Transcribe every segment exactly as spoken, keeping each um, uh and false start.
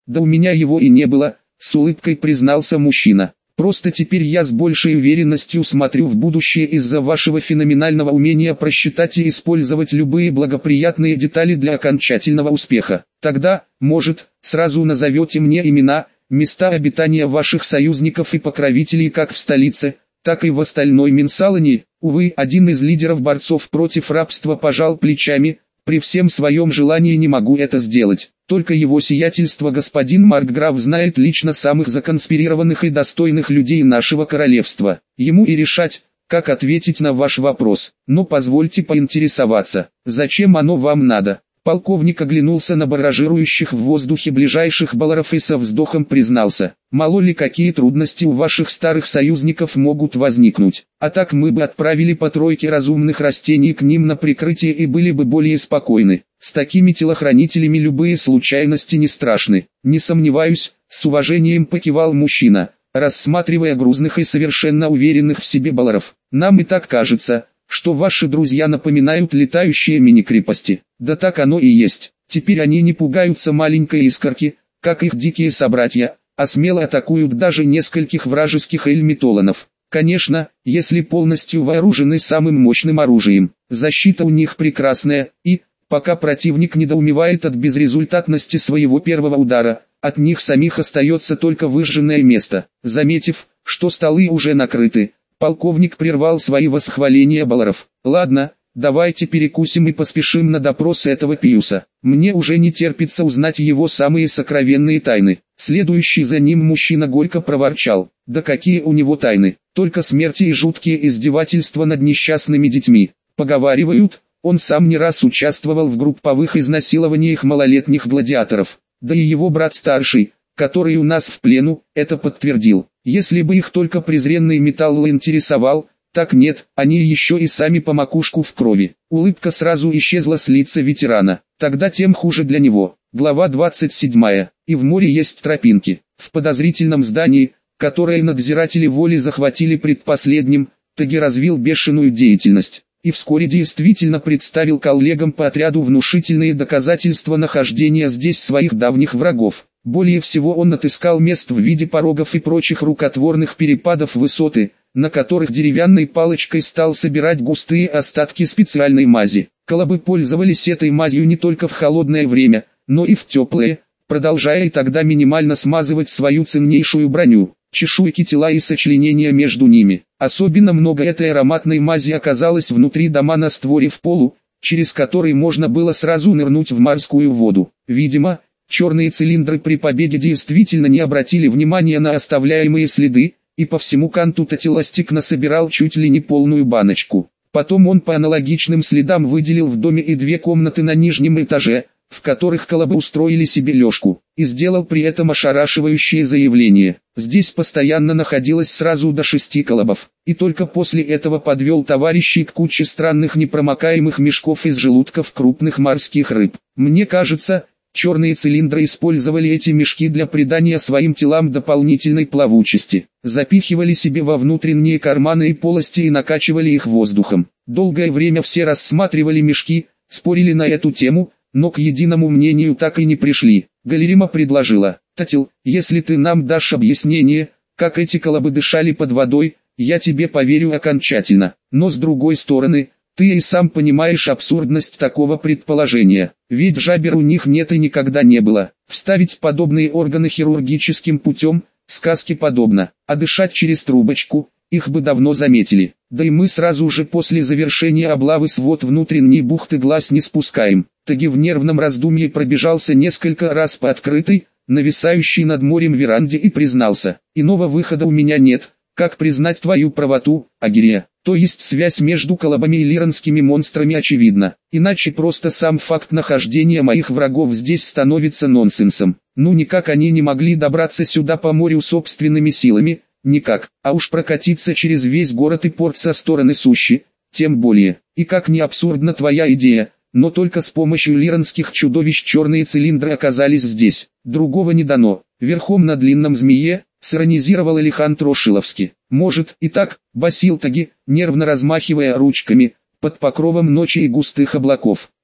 Да у меня его и не было, с улыбкой признался мужчина. Просто теперь я с большей уверенностью смотрю в будущее из-за вашего феноменального умения просчитать и использовать любые благоприятные детали для окончательного успеха. Тогда, может, сразу назовете мне имена, места обитания ваших союзников и покровителей как в столице, так и в остальной Минсалане. Увы, один из лидеров борцов против рабства пожал плечами: при всем своем желании не могу это сделать. Только его сиятельство господин Маркграф знает лично самых законспирированных и достойных людей нашего королевства. Ему и решать, как ответить на ваш вопрос. Но позвольте поинтересоваться, зачем оно вам надо? Полковник оглянулся на баражирующих в воздухе ближайших балларов и со вздохом признался: мало ли какие трудности у ваших старых союзников могут возникнуть. А так мы бы отправили по тройке разумных растений к ним на прикрытие и были бы более спокойны. С такими телохранителями любые случайности не страшны. Не сомневаюсь, с уважением покивал мужчина, рассматривая грузных и совершенно уверенных в себе балларов. Нам и так кажется, что ваши друзья напоминают летающие мини-крепости. Да так оно и есть. Теперь они не пугаются маленькой искорки, как их дикие собратья, а смело атакуют даже нескольких вражеских эльмитолонов. Конечно, если полностью вооружены самым мощным оружием. Защита у них прекрасная, и, пока противник недоумевает от безрезультатности своего первого удара, от них самих остается только выжженное место. Заметив, что столы уже накрыты, полковник прервал свои восхваления балларов. Ладно, давайте перекусим и поспешим на допрос этого Пиуса. Мне уже не терпится узнать его самые сокровенные тайны. Следующий за ним мужчина горько проворчал: да какие у него тайны, только смерти и жуткие издевательства над несчастными детьми. Поговаривают, он сам не раз участвовал в групповых изнасилованиях малолетних гладиаторов. Да и его брат старший, который у нас в плену, это подтвердил. Если бы их только презренный металл интересовал, так нет, они еще и сами по макушку в крови. Улыбка сразу исчезла с лица ветерана. Тогда тем хуже для него. Глава двадцать седьмая. И в море есть тропинки. В подозрительном здании, которое надзиратели воли захватили предпоследним, Таги развил бешеную деятельность. И вскоре действительно представил коллегам по отряду внушительные доказательства нахождения здесь своих давних врагов. Более всего он отыскал мест в виде порогов и прочих рукотворных перепадов высоты, на которых деревянной палочкой стал собирать густые остатки специальной мази. Колобы пользовались этой мазью не только в холодное время, но и в теплое, продолжая и тогда минимально смазывать свою ценнейшую броню, чешуйки тела и сочленения между ними. Особенно много этой ароматной мази оказалось внутри дома на створе в полу, через который можно было сразу нырнуть в морскую воду. Видимо, черные цилиндры при побеге действительно не обратили внимания на оставляемые следы, и по всему канту Татиластик насобирал чуть ли не полную баночку. Потом он по аналогичным следам выделил в доме и две комнаты на нижнем этаже, в которых колобы устроили себе лёжку, и сделал при этом ошарашивающее заявление: здесь постоянно находилось сразу до шести колобов, и только после этого подвел товарищей к куче странных непромокаемых мешков из желудков крупных морских рыб. Мне кажется, черные цилиндры использовали эти мешки для придания своим телам дополнительной плавучести, запихивали себе во внутренние карманы и полости и накачивали их воздухом. Долгое время все рассматривали мешки, спорили на эту тему, но к единому мнению так и не пришли. Галерима предложила: Татил, если ты нам дашь объяснение, как эти колобы дышали под водой, я тебе поверю окончательно. Но с другой стороны, ты и сам понимаешь абсурдность такого предположения. Ведь жабер у них нет и никогда не было. Вставить подобные органы хирургическим путем – сказке подобно, а дышать через трубочку – их бы давно заметили. Да и мы сразу же после завершения облавы свод внутренней бухты глаз не спускаем. Таги в нервном раздумье пробежался несколько раз по открытой, нависающей над морем веранде и признался: иного выхода у меня нет, как признать твою правоту, Агирия. То есть связь между колобами и лиранскими монстрами очевидна. Иначе просто сам факт нахождения моих врагов здесь становится нонсенсом. Ну никак они не могли добраться сюда по морю собственными силами, никак, а уж прокатиться через весь город и порт со стороны сущи, тем более. И как не абсурдна твоя идея, но только с помощью лиранских чудовищ черные цилиндры оказались здесь. Другого не дано. Верхом на длинном змее, сиронизировал Элихан Трошиловский. Может и так, басил Таги, нервно размахивая ручками, под покровом ночи и густых облаков.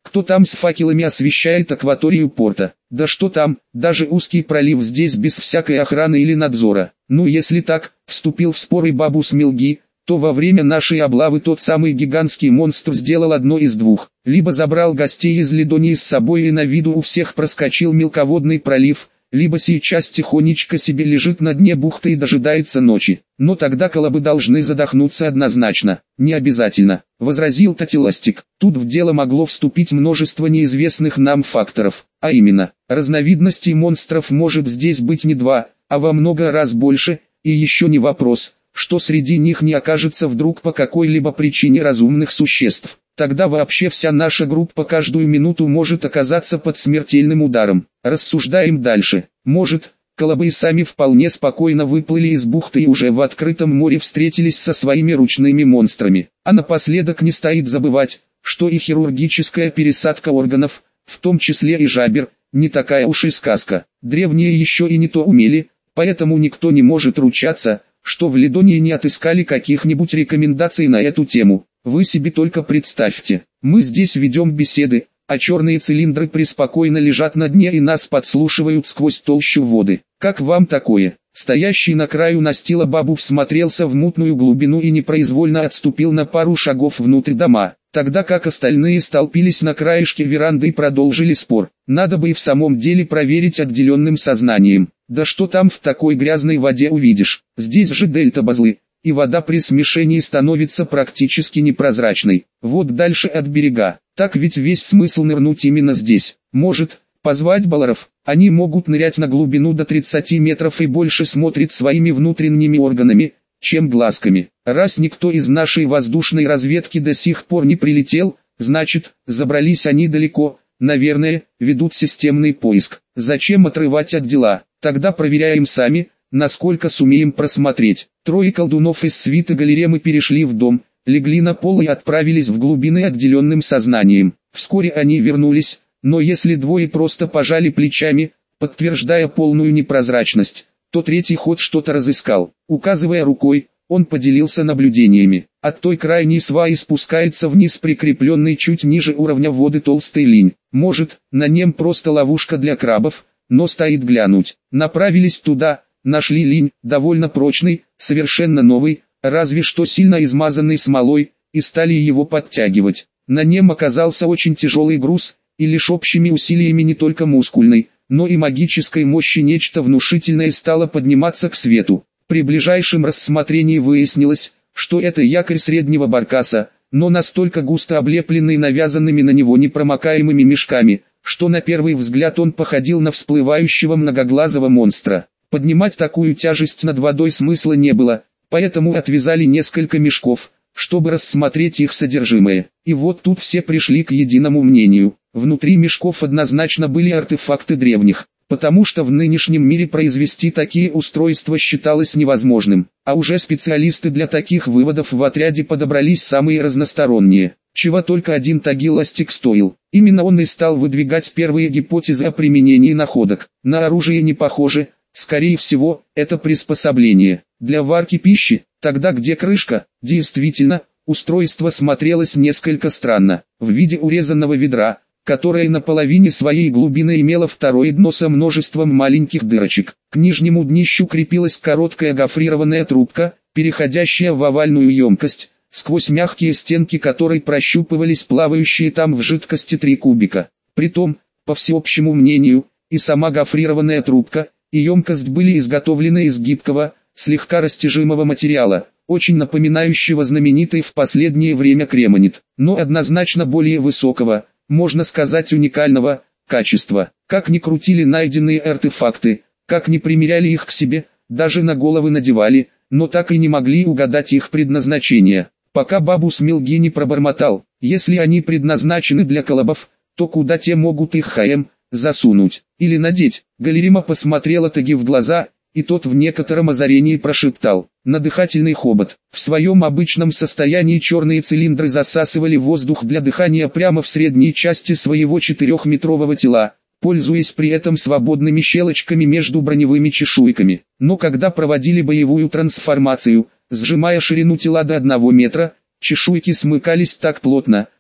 Кто там с факелами освещает акваторию порта? Да что там, даже узкий пролив здесь без всякой охраны или надзора. Ну если так, вступил в спор и Бабус Милги, то во время нашей облавы тот самый гигантский монстр сделал одно из двух. Либо забрал гостей из Лидонии с собой и на виду у всех проскочил мелководный пролив, либо сейчас тихонечко себе лежит на дне бухты и дожидается ночи. Но тогда колобы должны задохнуться однозначно. Не обязательно, возразил Татиластик. Тут в дело могло вступить множество неизвестных нам факторов. А именно, разновидностей монстров может здесь быть не два, а во много раз больше, и еще не вопрос, что среди них не окажется вдруг по какой-либо причине разумных существ. Тогда вообще вся наша группа каждую минуту может оказаться под смертельным ударом. Рассуждаем дальше. Может, колобы сами вполне спокойно выплыли из бухты и уже в открытом море встретились со своими ручными монстрами. А напоследок не стоит забывать, что и хирургическая пересадка органов, в том числе и жабер, не такая уж и сказка. Древние еще и не то умели, поэтому никто не может ручаться, что в Лидонии не отыскали каких-нибудь рекомендаций на эту тему. Вы себе только представьте, мы здесь ведем беседы, а черные цилиндры преспокойно лежат на дне и нас подслушивают сквозь толщу воды. Как вам такое? Стоящий на краю настила Бабу всмотрелся в мутную глубину и непроизвольно отступил на пару шагов внутрь дома, тогда как остальные столпились на краешке веранды и продолжили спор. Надо бы и в самом деле проверить отделенным сознанием. Да что там в такой грязной воде увидишь? Здесь же дельта Базлы, и вода при смешении становится практически непрозрачной. Вот дальше от берега. Так ведь весь смысл нырнуть именно здесь. Может, позвать баллеров? Они могут нырять на глубину до тридцати метров и больше смотрят своими внутренними органами, чем глазками. Раз никто из нашей воздушной разведки до сих пор не прилетел, значит, забрались они далеко, наверное, ведут системный поиск. Зачем отрывать от дела? Тогда проверяем сами, насколько сумеем просмотреть. Трое колдунов из свиты Галеремы перешли в дом, легли на пол и отправились в глубины отделенным сознанием. Вскоре они вернулись, но если двое просто пожали плечами, подтверждая полную непрозрачность, то третий хоть что-то разыскал. Указывая рукой, он поделился наблюдениями. От той крайней сваи спускается вниз прикрепленный чуть ниже уровня воды толстый линь. Может, на нем просто ловушка для крабов, но стоит глянуть. Направились туда, нашли линь, довольно прочный, совершенно новый, разве что сильно измазанный смолой, и стали его подтягивать. На нем оказался очень тяжелый груз, и лишь общими усилиями не только мускульной, но и магической мощи нечто внушительное стало подниматься к свету. При ближайшем рассмотрении выяснилось, что это якорь среднего баркаса, но настолько густо облепленный навязанными на него непромокаемыми мешками, что на первый взгляд он походил на всплывающего многоглазого монстра. Поднимать такую тяжесть над водой смысла не было, поэтому отвязали несколько мешков, чтобы рассмотреть их содержимое. И вот тут все пришли к единому мнению. Внутри мешков однозначно были артефакты древних, потому что в нынешнем мире произвести такие устройства считалось невозможным, а уже специалисты для таких выводов в отряде подобрались самые разносторонние. Чего только один Тагиластик стоил. Именно он и стал выдвигать первые гипотезы о применении находок. На оружие не похоже, скорее всего, это приспособление для варки пищи. Тогда где крышка? Действительно, устройство смотрелось несколько странно, в виде урезанного ведра, которое на половине своей глубины имело второе дно со множеством маленьких дырочек. К нижнему днищу крепилась короткая гофрированная трубка, переходящая в овальную емкость, сквозь мягкие стенки которой прощупывались плавающие там в жидкости три кубика. Притом, по всеобщему мнению, и сама гофрированная трубка, и емкость были изготовлены из гибкого, слегка растяжимого материала, очень напоминающего знаменитый в последнее время кремонит, но однозначно более высокого, можно сказать уникального, качества. Как ни крутили найденные артефакты, как ни примеряли их к себе, даже на головы надевали, но так и не могли угадать их предназначение. Пока Бабус Милги не пробормотал, если они предназначены для колобов, то куда те могут их ХМ засунуть или надеть. Галерима посмотрела Таги в глаза, и тот в некотором озарении прошептал: на дыхательный хобот. В своем обычном состоянии черные цилиндры засасывали воздух для дыхания прямо в средней части своего четырехметрового тела, пользуясь при этом свободными щелочками между броневыми чешуйками. Но когда проводили боевую трансформацию, сжимая ширину тела до одного метра, чешуйки смыкались так плотно,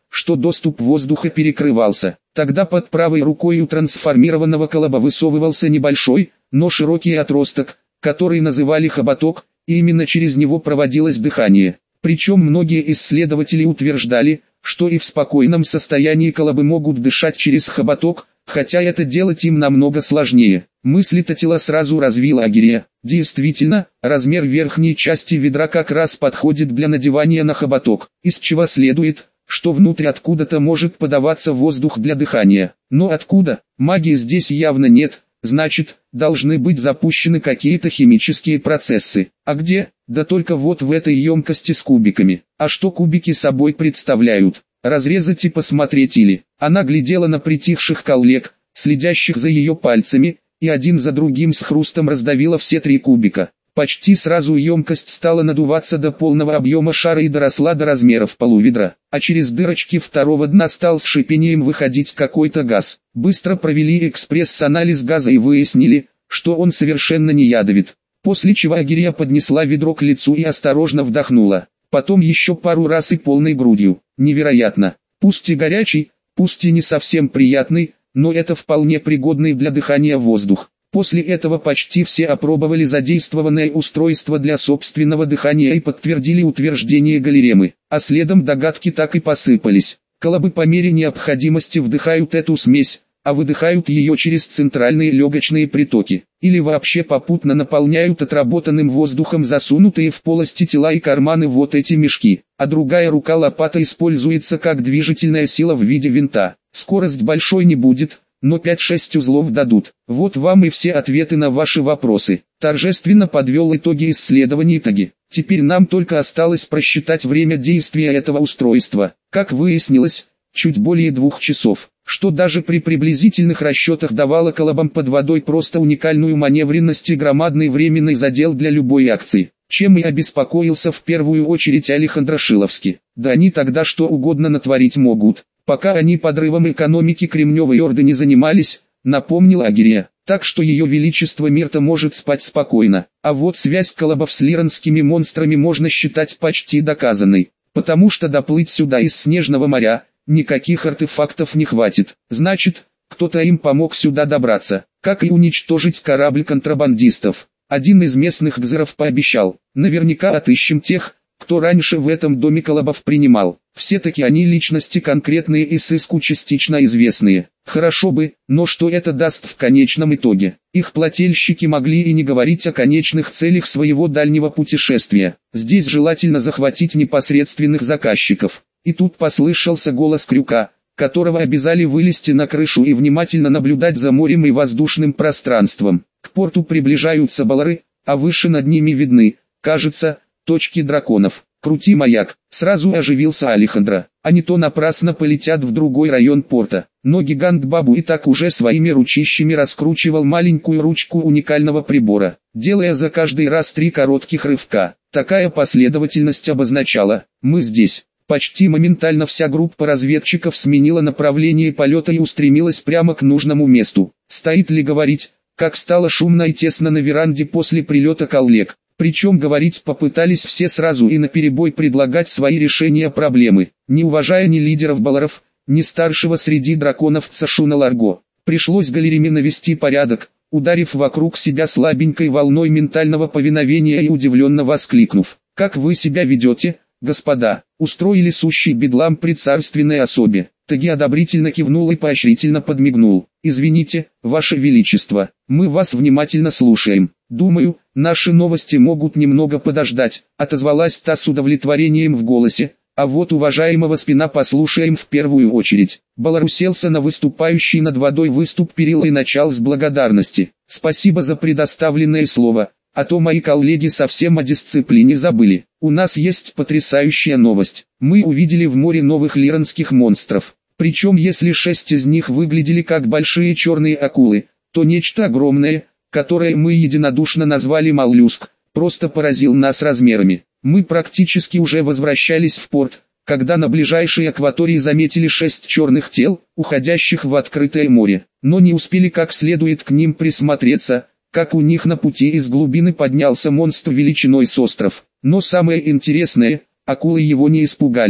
что доступ воздуха перекрывался. Тогда под правой рукой у трансформированного колоба высовывался небольшой, но широкий отросток, который называли хоботок, и именно через него проводилось дыхание. Причем многие исследователи утверждали, что и в спокойном состоянии колобы могут дышать через хоботок, хотя это делать им намного сложнее. Мысль Татила сразу развила Агирия. Действительно, размер верхней части ведра как раз подходит для надевания на хоботок, из чего следует, что внутрь откуда-то может подаваться воздух для дыхания. Но откуда? Магии здесь явно нет, значит, должны быть запущены какие-то химические процессы. А где? Да только вот в этой емкости с кубиками. А что кубики собой представляют? Разрезать и посмотреть или... Она глядела на притихших коллег, следящих за ее пальцами, и один за другим с хрустом раздавила все три кубика. Почти сразу емкость стала надуваться до полного объема шара и доросла до размеров полуведра, а через дырочки второго дна стал с шипением выходить какой-то газ. Быстро провели экспресс-анализ газа и выяснили, что он совершенно не ядовит. После чего Агирия поднесла ведро к лицу и осторожно вдохнула. Потом еще пару раз и полной грудью. Невероятно. Пусть и горячий, пусть и не совсем приятный, но это вполне пригодный для дыхания воздух. После этого почти все опробовали задействованное устройство для собственного дыхания и подтвердили утверждение Галеремы, а следом догадки так и посыпались. Колобы по мере необходимости вдыхают эту смесь, а выдыхают ее через центральные легочные притоки, или вообще попутно наполняют отработанным воздухом засунутые в полости тела и карманы вот эти мешки, а другая рука-лопата используется как движительная сила в виде винта. Скорость большой не будет, но пять-шесть узлов дадут. Вот вам и все ответы на ваши вопросы. Торжественно подвел итоги исследований Таги. Теперь нам только осталось просчитать время действия этого устройства. Как выяснилось, чуть более двух часов, что даже при приблизительных расчетах давало колобам под водой просто уникальную маневренность и громадный временный задел для любой акции. Чем и обеспокоился в первую очередь Алехандро Шиловский. Да они тогда что угодно натворить могут, пока они подрывом экономики Кремневой Орды не занимались, напомнила Агирия. Так что ее величество Мирта может спать спокойно. А вот связь колобов с лиранскими монстрами можно считать почти доказанной, потому что доплыть сюда из Снежного моря никаких артефактов не хватит. Значит, кто-то им помог сюда добраться, как и уничтожить корабль контрабандистов. Один из местных гзеров пообещал: наверняка отыщем тех, кто раньше в этом доме колобов принимал. Все-таки они личности конкретные и сыску частично известные. Хорошо бы, но что это даст в конечном итоге? Их плательщики могли и не говорить о конечных целях своего дальнего путешествия. Здесь желательно захватить непосредственных заказчиков. И тут послышался голос Крюка, которого обязали вылезти на крышу и внимательно наблюдать за морем и воздушным пространством. К порту приближаются балары, а выше над ними видны, кажется, точки драконов. Крути маяк, сразу оживился Алехандро, а не то напрасно полетят в другой район порта. Но гигант Бабу и так уже своими ручищами раскручивал маленькую ручку уникального прибора, делая за каждый раз три коротких рывка. Такая последовательность обозначала: мы здесь. Почти моментально вся группа разведчиков сменила направление полета и устремилась прямо к нужному месту. Стоит ли говорить, как стало шумно и тесно на веранде после прилета коллег. Причем говорить попытались все сразу и наперебой предлагать свои решения проблемы, не уважая ни лидеров баларов, ни старшего среди драконов Цашуна Ларго. Пришлось Галереме навести порядок, ударив вокруг себя слабенькой волной ментального повиновения и удивленно воскликнув: «Как вы себя ведете, господа?» Устроили сущий бедлам при царственной особе. Таги одобрительно кивнул и поощрительно подмигнул. «Извините, ваше величество, мы вас внимательно слушаем. Думаю, наши новости могут немного подождать», отозвалась та с удовлетворением в голосе. «А вот уважаемого Спина послушаем в первую очередь». Балар уселся на выступающий над водой выступ перила и начал с благодарности. «Спасибо за предоставленное слово, а то мои коллеги совсем о дисциплине забыли. У нас есть потрясающая новость. Мы увидели в море новых лиранских монстров. Причем если шесть из них выглядели как большие черные акулы, то нечто огромное, которое мы единодушно назвали моллюск, просто поразил нас размерами. Мы практически уже возвращались в порт, когда на ближайшей акватории заметили шесть черных тел, уходящих в открытое море. Но не успели как следует к ним присмотреться, как у них на пути из глубины поднялся монстр величиной с остров. Но самое интересное, акулы его не испугались.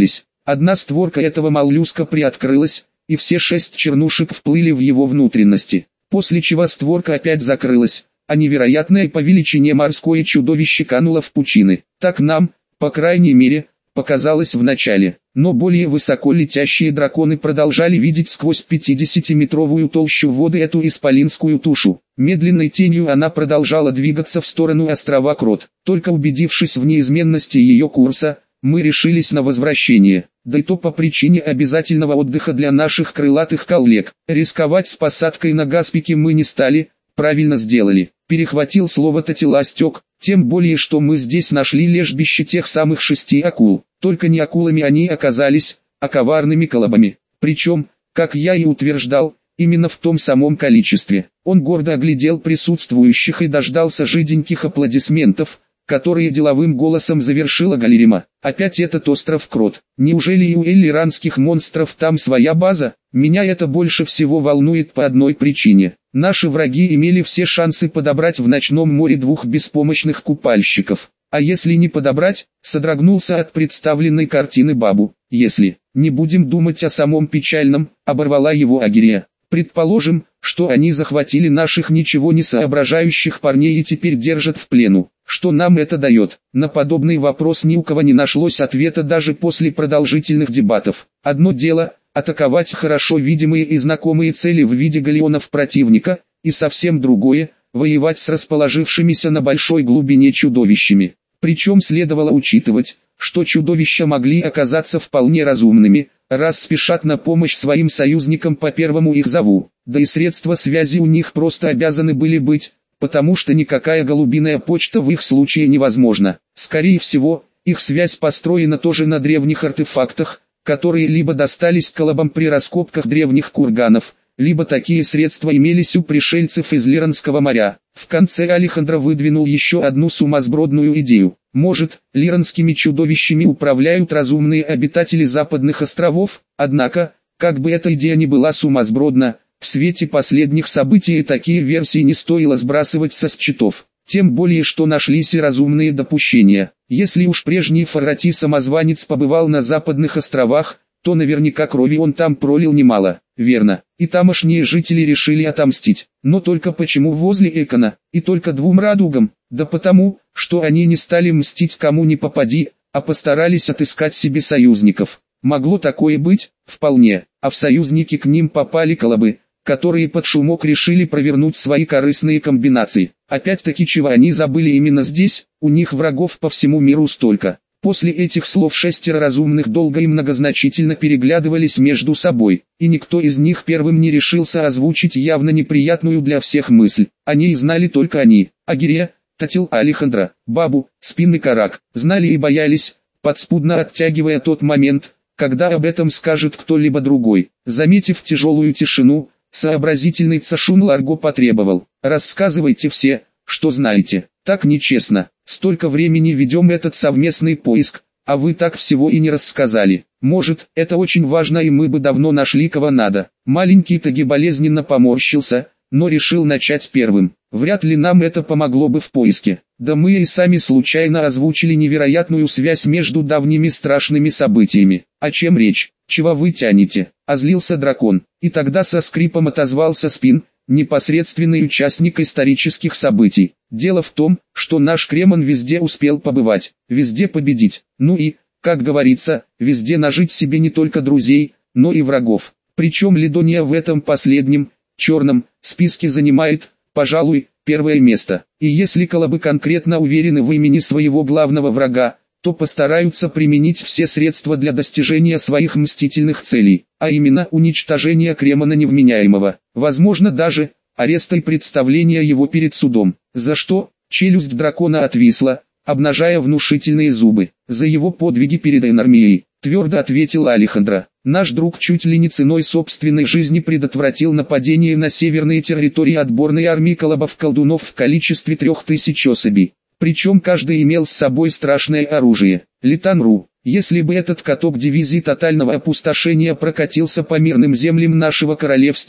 Одна створка этого моллюска приоткрылась, и все шесть чернушек вплыли в его внутренности, после чего створка опять закрылась, а невероятное по величине морское чудовище кануло в пучины. Так нам, по крайней мере, показалось в начале, но более высоко летящие драконы продолжали видеть сквозь пятидесятиметровую толщу воды эту исполинскую тушу. Медленной тенью она продолжала двигаться в сторону острова Крот. Только убедившись в неизменности ее курса, мы решились на возвращение, да и то по причине обязательного отдыха для наших крылатых коллег. Рисковать с посадкой на Гаспике мы не стали, правильно сделали. Перехватил слово Татиластек, тем более что мы здесь нашли лежбище тех самых шести акул. Только не акулами они оказались, а коварными колобами. Причем, как я и утверждал, именно в том самом количестве. Он гордо оглядел присутствующих и дождался жиденьких аплодисментов, которые деловым голосом завершила Галерима. Опять этот остров Крот. Неужели и у эллиранских монстров там своя база? Меня это больше всего волнует по одной причине. Наши враги имели все шансы подобрать в ночном море двух беспомощных купальщиков. А если не подобрать, содрогнулся от представленной картины Бабу. Если не будем думать о самом печальном, оборвала его Агирия. Предположим, что они захватили наших ничего не соображающих парней и теперь держат в плену. Что нам это дает? На подобный вопрос ни у кого не нашлось ответа даже после продолжительных дебатов. Одно дело – атаковать хорошо видимые и знакомые цели в виде галеонов противника, и совсем другое – воевать с расположившимися на большой глубине чудовищами. Причем следовало учитывать, что чудовища могли оказаться вполне разумными, раз спешат на помощь своим союзникам по первому их зову, да и средства связи у них просто обязаны были быть, потому что никакая голубиная почта в их случае невозможна. Скорее всего, их связь построена тоже на древних артефактах, которые либо достались колобам при раскопках древних курганов, либо такие средства имелись у пришельцев из Лиранского моря. В конце Алехандро выдвинул еще одну сумасбродную идею. Может, лиранскими чудовищами управляют разумные обитатели западных островов? Однако, как бы эта идея ни была сумасбродна, в свете последних событий такие версии не стоило сбрасывать со счетов. Тем более, что нашлись и разумные допущения. Если уж прежний Фаррати-самозванец побывал на западных островах, то наверняка крови он там пролил немало, верно, и тамошние жители решили отомстить. Но только почему возле Экона, и только двум радугам? Да потому, что они не стали мстить кому ни попади, а постарались отыскать себе союзников. Могло такое быть? Вполне, а в союзники к ним попали колобы, которые под шумок решили провернуть свои корыстные комбинации. Опять-таки чего они забыли именно здесь, у них врагов по всему миру столько. После этих слов шестеро разумных долго и многозначительно переглядывались между собой, и никто из них первым не решился озвучить явно неприятную для всех мысль. Они и знали только они, Агирия, Татил, Алехандро, Бабу, Спин и Карак, знали и боялись, подспудно оттягивая тот момент, когда об этом скажет кто-либо другой. Заметив тяжелую тишину, сообразительный Цашун Ларго потребовал: «Рассказывайте все, что знаете, так нечестно. Столько времени ведем этот совместный поиск, а вы так всего и не рассказали. Может, это очень важно и мы бы давно нашли кого надо». Маленький Таги болезненно поморщился, но решил начать первым. Вряд ли нам это помогло бы в поиске. Да мы и сами случайно озвучили невероятную связь между давними страшными событиями. О чем речь? Чего вы тянете? Озлился дракон. И тогда со скрипом отозвался Спин, непосредственный участник исторических событий. Дело в том, что наш Кремон везде успел побывать, везде победить. Ну и, как говорится, везде нажить себе не только друзей, но и врагов. Причем Лидония в этом последнем, черном, списке занимает, пожалуй, первое место. И если колобы конкретно уверены в имени своего главного врага, то постараются применить все средства для достижения своих мстительных целей, а именно уничтожение Кремона невменяемого, возможно даже ареста и представления его перед судом. За что? Челюсть дракона отвисла, обнажая внушительные зубы. За его подвиги перед Энармией, твердо ответил Алехандро. Наш друг чуть ли не ценой собственной жизни предотвратил нападение на северные территории отборной армии колобов-колдунов в количестве трех тысяч особей. Причем каждый имел с собой страшное оружие. Литанру, если бы этот каток дивизии тотального опустошения прокатился по мирным землям нашего королевства,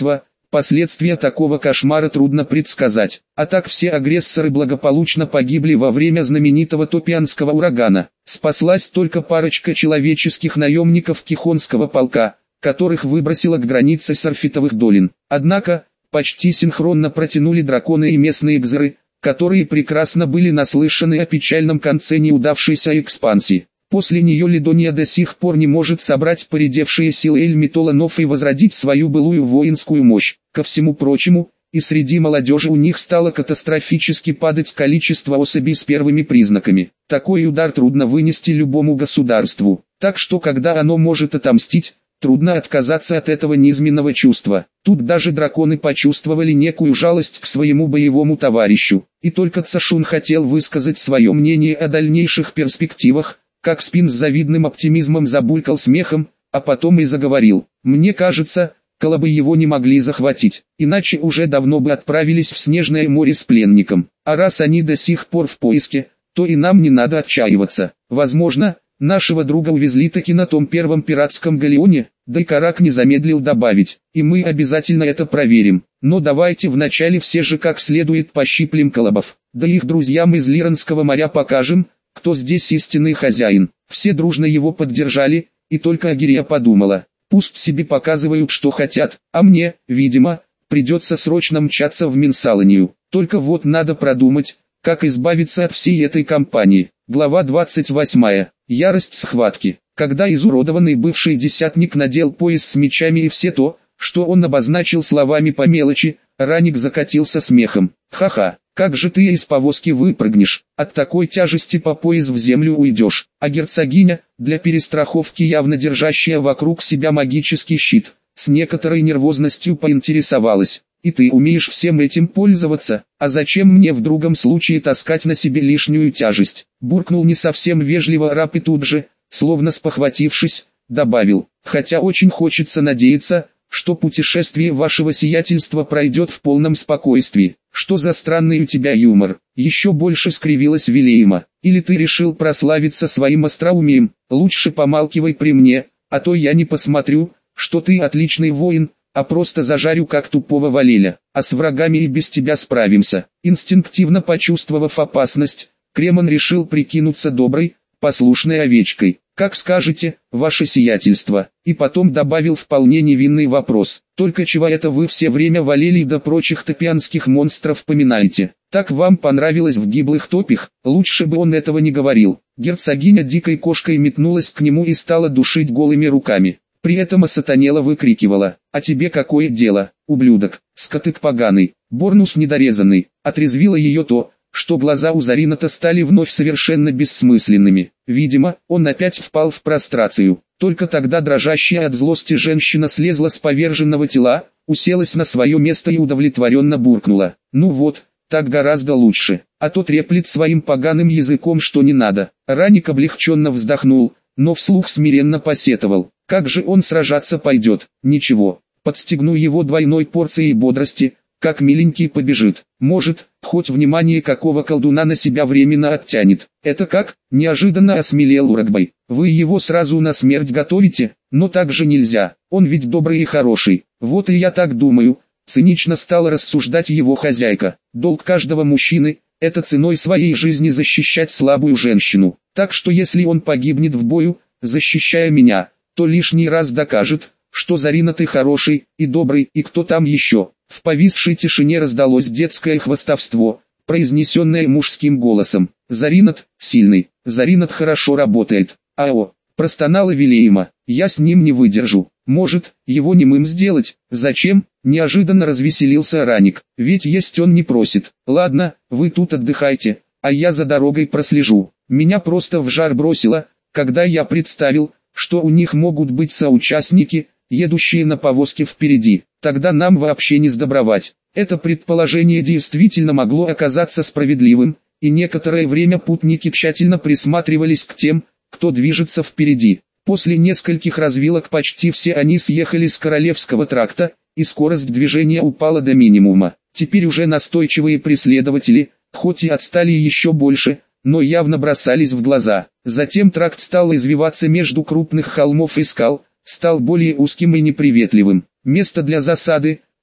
Последствия такого кошмара трудно предсказать. А так все агрессоры благополучно погибли во время знаменитого Топианского урагана. Спаслась только парочка человеческих наемников Кихонского полка, которых выбросило к границе сарфитовых долин. Однако, почти синхронно протянули драконы и местные гзеры, которые прекрасно были наслышаны о печальном конце неудавшейся экспансии. После нее Лидония до сих пор не может собрать поредевшие силы эльмитоланов и возродить свою былую воинскую мощь. Ко всему прочему, и среди молодежи у них стало катастрофически падать количество особей с первыми признаками. Такой удар трудно вынести любому государству, так что когда оно может отомстить, трудно отказаться от этого низменного чувства. Тут даже драконы почувствовали некую жалость к своему боевому товарищу, и только Цашун хотел высказать свое мнение о дальнейших перспективах, как Спин с завидным оптимизмом забулькал смехом, а потом и заговорил. «Мне кажется, колобы его не могли захватить, иначе уже давно бы отправились в Снежное море с пленником. А раз они до сих пор в поиске, то и нам не надо отчаиваться. Возможно, нашего друга увезли таки на том первом пиратском галеоне». Дайкарак не замедлил добавить: «И мы обязательно это проверим. Но давайте вначале все же как следует пощиплем колобов, да их друзьям из Лиранского моря покажем, кто здесь истинный хозяин». Все дружно его поддержали, и только Агирия подумала: пусть себе показывают что хотят, а мне, видимо, придется срочно мчаться в Минсаланию. Только вот надо продумать, как избавиться от всей этой компании. Глава двадцать восьмая. Ярость схватки. Когда изуродованный бывший десятник надел пояс с мечами и все то, что он обозначил словами по мелочи, Раник закатился смехом. «Ха-ха, как же ты из повозки выпрыгнешь, от такой тяжести по пояс в землю уйдешь». А герцогиня, для перестраховки явно держащая вокруг себя магический щит, с некоторой нервозностью поинтересовалась: «И ты умеешь всем этим пользоваться? А зачем мне в другом случае таскать на себе лишнюю тяжесть?» Буркнул не совсем вежливо раб и тут же, словно спохватившись, добавил: «Хотя очень хочется надеяться, что путешествие вашего сиятельства пройдет в полном спокойствии». «Что за странный у тебя юмор?» Еще больше скривилась Вилейма. «Или ты решил прославиться своим остроумием? Лучше помалкивай при мне, а то я не посмотрю, что ты отличный воин, а просто зажарю как тупого Валеля. А с врагами и без тебя справимся». Инстинктивно почувствовав опасность, Кремон решил прикинуться доброй, послушной овечкой. «Как скажете, ваше сиятельство», и потом добавил вполне невинный вопрос: «Только чего это вы все время Валелий да прочих топианских монстров поминаете? Так вам понравилось в гиблых топях?» Лучше бы он этого не говорил. Герцогиня дикой кошкой метнулась к нему и стала душить голыми руками. При этом осатанела выкрикивала: «А тебе какое дело, ублюдок, скотык поганый, борнус недорезанный!» Отрезвило ее то, что глаза у Зарината стали вновь совершенно бессмысленными. Видимо, он опять впал в прострацию. Только тогда дрожащая от злости женщина слезла с поверженного тела, уселась на свое место и удовлетворенно буркнула: «Ну вот, так гораздо лучше, а то треплет своим поганым языком что не надо». Раник облегченно вздохнул, но вслух смиренно посетовал: «Как же он сражаться пойдет? Ничего, подстегну его двойной порцией бодрости, как миленький побежит. Может, хоть внимание какого колдуна на себя временно оттянет». «Это как?» – неожиданно осмелел Урагбай. «Вы его сразу на смерть готовите? Но так же нельзя, он ведь добрый и хороший». «Вот и я так думаю», – цинично стала рассуждать его хозяйка. «Долг каждого мужчины – это ценой своей жизни защищать слабую женщину. Так что если он погибнет в бою, защищая меня, то лишний раз докажет, что Заринат и хороший, и добрый, и кто там еще». В повисшей тишине раздалось детское хвастовство, произнесенное мужским голосом. «Заринат сильный, Заринат хорошо работает». «Ао!» – простонала Вилейма. «Я с ним не выдержу. Может, его немым сделать?» «Зачем?» – неожиданно развеселился Раник. «Ведь есть он не просит. Ладно, вы тут отдыхайте, а я за дорогой прослежу». Меня просто в жар бросило, когда я представил, что у них могут быть соучастники, едущие на повозке впереди. Тогда нам вообще не сдобровать. Это предположение действительно могло оказаться справедливым, и некоторое время путники тщательно присматривались к тем, кто движется впереди. После нескольких развилок почти все они съехали с Королевского тракта, и скорость движения упала до минимума. Теперь уже настойчивые преследователи, хоть и отстали еще больше, но явно бросались в глаза. Затем тракт стал извиваться между крупных холмов и скал, стал более узким и неприветливым. Место для засады,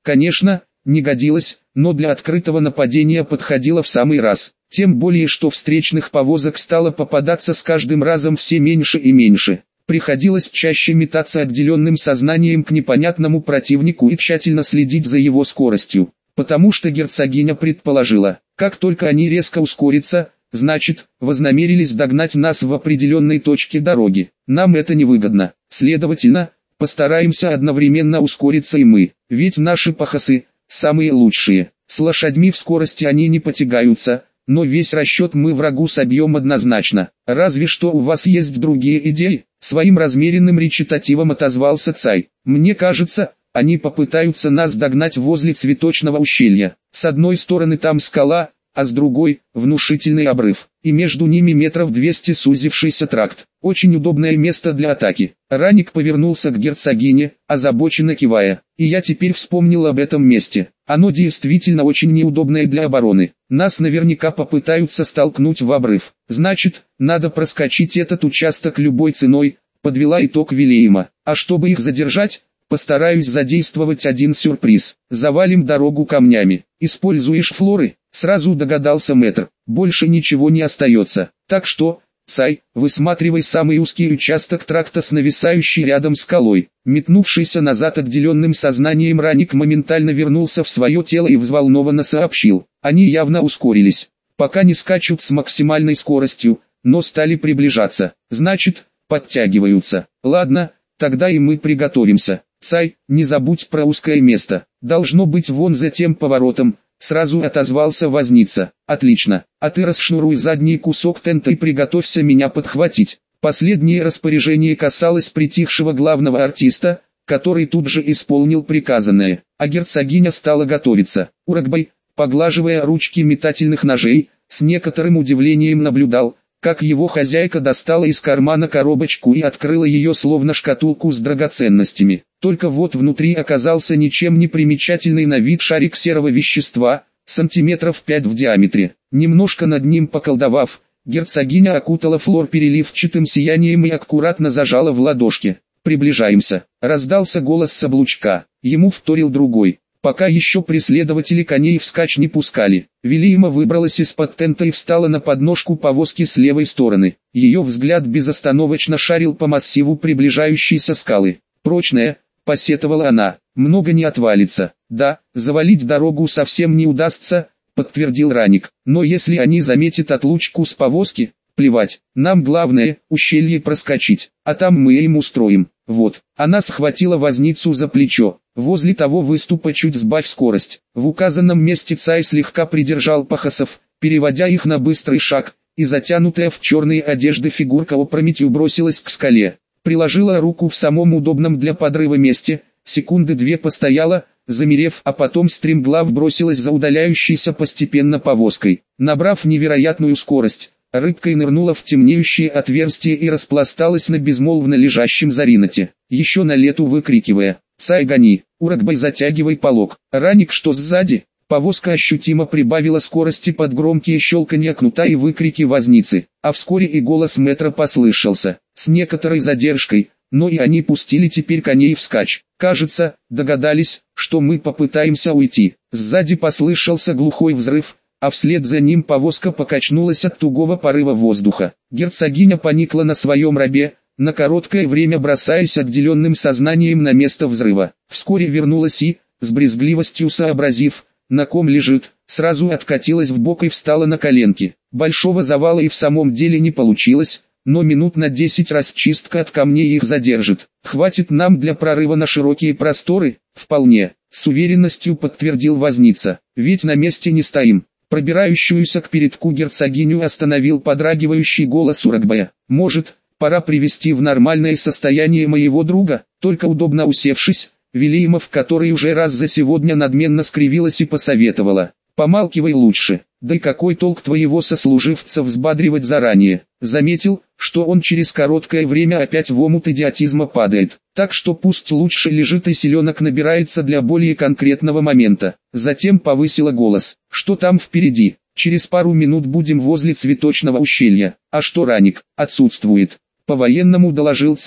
конечно, не годилось, но для открытого нападения подходило в самый раз. Тем более, что встречных повозок стало попадаться с каждым разом все меньше и меньше. Приходилось чаще метаться отделенным сознанием к непонятному противнику и тщательно следить за его скоростью. Потому что герцогиня предположила, как только они резко ускорятся, значит, вознамерились догнать нас в определенной точке дороги. Нам это невыгодно. Следовательно, постараемся одновременно ускориться и мы, ведь наши пахосы самые лучшие. С лошадьми в скорости они не потягаются, но весь расчет мы врагу собьем однозначно. Разве что у вас есть другие идеи? Своим размеренным речитативом отозвался Цай. Мне кажется, они попытаются нас догнать возле цветочного ущелья. С одной стороны там скала, а с другой – внушительный обрыв, и между ними метров двести сузившийся тракт. Очень удобное место для атаки. Раник повернулся к герцогине, озабоченно кивая. И я теперь вспомнил об этом месте. Оно действительно очень неудобное для обороны. Нас наверняка попытаются столкнуть в обрыв. Значит, надо проскочить этот участок любой ценой, подвела итог Вилейма. А чтобы их задержать, постараюсь задействовать один сюрприз. Завалим дорогу камнями. Используешь флоры? Сразу догадался мэтр. Больше ничего не остается. Так что, Цай, высматривай самый узкий участок тракта с нависающей рядом скалой. Метнувшийся назад отделенным сознанием Раник моментально вернулся в свое тело и взволнованно сообщил. Они явно ускорились. Пока не скачут с максимальной скоростью, но стали приближаться. Значит, подтягиваются. Ладно, тогда и мы приготовимся. Цай, не забудь про узкое место. Должно быть вон за тем поворотом. Сразу отозвался возница. Отлично, а ты расшнуруй задний кусок тента и приготовься меня подхватить. Последнее распоряжение касалось притихшего главного артиста, который тут же исполнил приказанное, а герцогиня стала готовиться. Урагбай, поглаживая ручки метательных ножей, с некоторым удивлением наблюдал, как его хозяйка достала из кармана коробочку и открыла ее словно шкатулку с драгоценностями. Только вот внутри оказался ничем не примечательный на вид шарик серого вещества, сантиметров пять в диаметре. Немножко над ним поколдовав, герцогиня окутала флор переливчатым сиянием и аккуратно зажала в ладошке. «Приближаемся», — раздался голос с облучка, ему вторил другой. Пока еще преследователи коней вскачь не пускали, Вилейма выбралась из-под тента и встала на подножку повозки с левой стороны. Ее взгляд безостановочно шарил по массиву приближающейся скалы. «Прочная», — посетовала она, — «много не отвалится». «Да, завалить дорогу совсем не удастся», — подтвердил Раник. «Но если они заметят отлучку с повозки, плевать, нам главное — ущелье проскочить, а там мы им устроим». Вот, она схватила возницу за плечо. Возле того выступа чуть сбавь скорость. В указанном месте Цай слегка придержал пахосов, переводя их на быстрый шаг, и затянутая в черные одежды фигурка опрометью бросилась к скале. Приложила руку в самом удобном для подрыва месте, секунды две постояла, замерев, а потом стремглав бросилась за удаляющейся постепенно повозкой. Набрав невероятную скорость, рыбкой нырнула в темнеющее отверстие и распласталась на безмолвно лежащем Зариноте, еще на лету выкрикивая: «Цай, гони, Урагбай, затягивай полог». Раник, что сзади? Повозка ощутимо прибавила скорости под громкие щелканья кнута и выкрики возницы, а вскоре и голос мэтра послышался, с некоторой задержкой, но и они пустили теперь коней вскачь. Кажется, догадались, что мы попытаемся уйти. Сзади послышался глухой взрыв, а вслед за ним повозка покачнулась от тугого порыва воздуха. Герцогиня поникла на своем рабе, на короткое время бросаясь отделенным сознанием на место взрыва. Вскоре вернулась и, с брезгливостью сообразив, на ком лежит, сразу откатилась в бок и встала на коленки. Большого завала и в самом деле не получилось, но минут на десять расчистка от камней их задержит. Хватит нам для прорыва на широкие просторы? Вполне, с уверенностью подтвердил возница, ведь на месте не стоим. Пробирающуюся к передку герцогиню остановил подрагивающий голос Урагбая. «Может, пора привести в нормальное состояние моего друга?» Только удобно усевшись, Вилейма, в которой уже раз за сегодня надменно скривилась и посоветовала: «Помалкивай лучше, да и какой толк твоего сослуживца взбадривать заранее?» Заметил, что он через короткое время опять в омут идиотизма падает, так что пусть лучше лежит и селенок набирается для более конкретного момента. Затем повысила голос: «Что там впереди? Через пару минут будем возле цветочного ущелья». «А что, Раник?» «Отсутствует», — по-военному доложил Цай.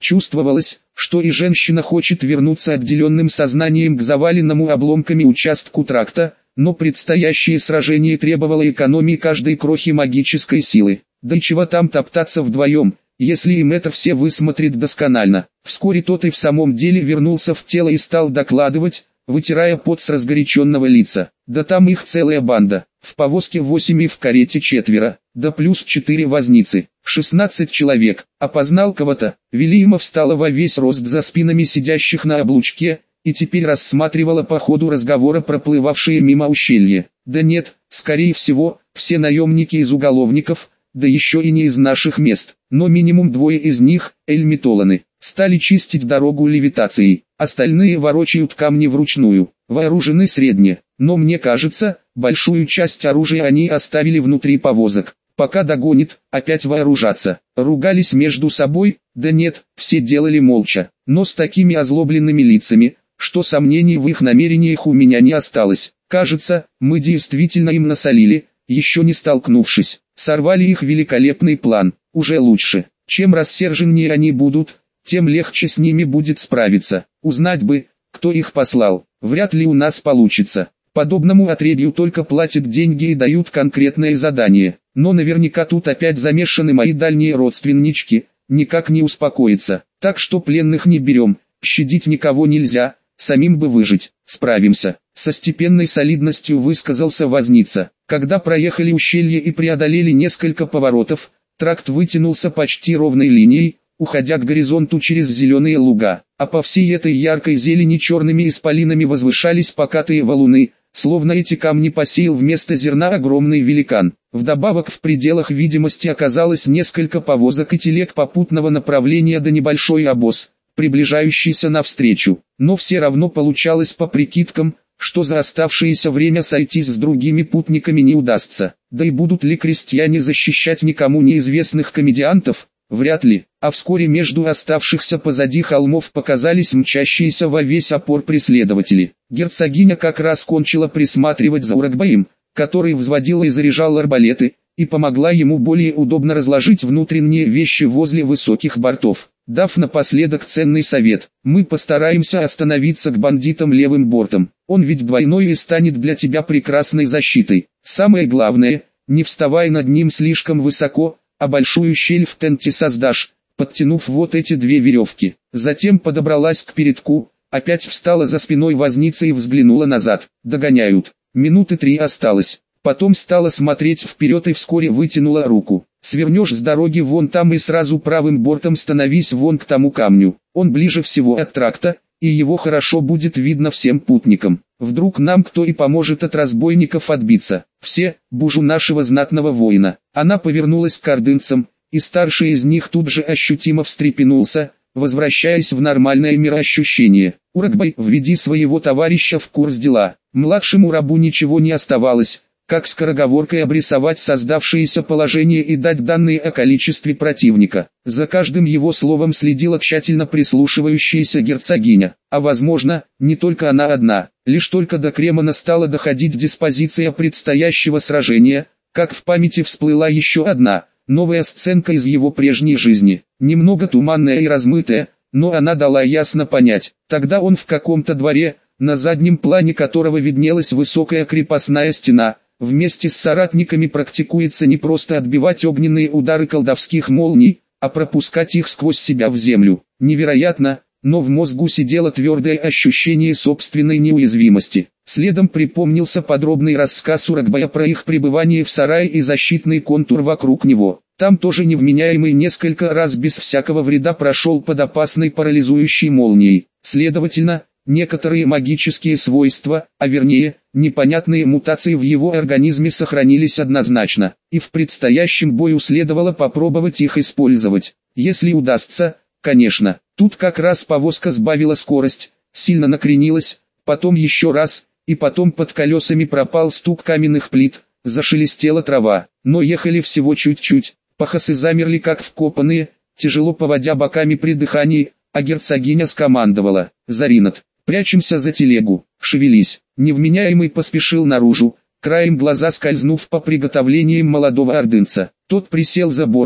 Чувствовалось, что и женщина хочет вернуться отделенным сознанием к заваленному обломками участку тракта, но предстоящее сражение требовало экономии каждой крохи магической силы. Да и чего там топтаться вдвоем, если им это все высмотрит досконально. Вскоре тот и в самом деле вернулся в тело и стал докладывать, вытирая пот с разгоряченного лица. Да там их целая банда. В повозке восемь и в карете четверо, да плюс четыре возницы, шестнадцать человек. Опознал кого-то. Велима встала во весь рост за спинами сидящих на облучке, и теперь рассматривала по ходу разговора проплывавшие мимо ущелье. Да нет, скорее всего, все наемники из уголовников, да еще и не из наших мест, но минимум двое из них, эльмитоланы, стали чистить дорогу левитацией, остальные ворочают камни вручную, вооружены средне, но мне кажется, большую часть оружия они оставили внутри повозок. Пока догонит, опять вооружаться. Ругались между собой, да нет, все делали молча, но с такими озлобленными лицами, что сомнений в их намерениях у меня не осталось. Кажется, мы действительно им насолили, еще не столкнувшись. Сорвали их великолепный план, уже лучше. Чем рассерженнее они будут, тем легче с ними будет справиться. Узнать бы, кто их послал, вряд ли у нас получится. Подобному отребью только платят деньги и дают конкретное задание. Но наверняка тут опять замешаны мои дальние родственнички, никак не успокоится. Так что пленных не берем, щадить никого нельзя, самим бы выжить, справимся. Со степенной солидностью высказался возница. Когда проехали ущелье и преодолели несколько поворотов, тракт вытянулся почти ровной линией, уходя к горизонту через зеленые луга, а по всей этой яркой зелени черными исполинами возвышались покатые валуны, словно эти камни посеял вместо зерна огромный великан. Вдобавок в пределах видимости оказалось несколько повозок и телег попутного направления да небольшой обоз, приближающийся навстречу, но все равно получалось по прикидкам, что за оставшееся время сойтись с другими путниками не удастся. Да и будут ли крестьяне защищать никому неизвестных комедиантов? Вряд ли. А вскоре между оставшихся позади холмов показались мчащиеся во весь опор преследователи. Герцогиня как раз кончила присматривать за Урагбаем, который взводил и заряжал арбалеты, и помогла ему более удобно разложить внутренние вещи возле высоких бортов, дав напоследок ценный совет: мы постараемся остановиться к бандитам левым бортом, он ведь двойной и станет для тебя прекрасной защитой. Самое главное, не вставай над ним слишком высоко, а большую щель в тенте создашь, подтянув вот эти две веревки. Затем подобралась к передку, опять встала за спиной возницы и взглянула назад. Догоняют. Минуты три осталось. Потом стала смотреть вперед и вскоре вытянула руку. Свернешь с дороги вон там и сразу правым бортом становись вон к тому камню. Он ближе всего от тракта, и его хорошо будет видно всем путникам. Вдруг нам кто и поможет от разбойников отбиться. Все, бужу нашего знатного воина. Она повернулась к ордынцам, и старший из них тут же ощутимо встрепенулся, возвращаясь в нормальное мироощущение. Урагбай, введи своего товарища в курс дела. Младшему рабу ничего не оставалось, как скороговоркой обрисовать создавшееся положение и дать данные о количестве противника. За каждым его словом следила тщательно прислушивающаяся герцогиня, а возможно, не только она одна. Лишь только до Кремона стала доходить диспозиция предстоящего сражения, как в памяти всплыла еще одна, новая сценка из его прежней жизни, немного туманная и размытая, но она дала ясно понять. Тогда он в каком-то дворе, на заднем плане которого виднелась высокая крепостная стена, вместе с соратниками практикуется не просто отбивать огненные удары колдовских молний, а пропускать их сквозь себя в землю. Невероятно, но в мозгу сидело твердое ощущение собственной неуязвимости. Следом припомнился подробный рассказ Урагбая про их пребывание в сарае и защитный контур вокруг него. Там тоже невменяемый несколько раз без всякого вреда прошел под опасной парализующей молнией. Следовательно, некоторые магические свойства, а вернее, непонятные мутации в его организме сохранились однозначно, и в предстоящем бою следовало попробовать их использовать. Если удастся, конечно. Тут как раз повозка сбавила скорость, сильно накренилась, потом еще раз, и потом под колесами пропал стук каменных плит, зашелестела трава, но ехали всего чуть-чуть, пахосы замерли как вкопанные, тяжело поводя боками при дыхании, а герцогиня скомандовала: «Заринат, прячемся за телегу, шевелись». Невменяемый поспешил наружу, краем глаза скользнув по приготовлениям молодого ордынца. Тот присел за бортом,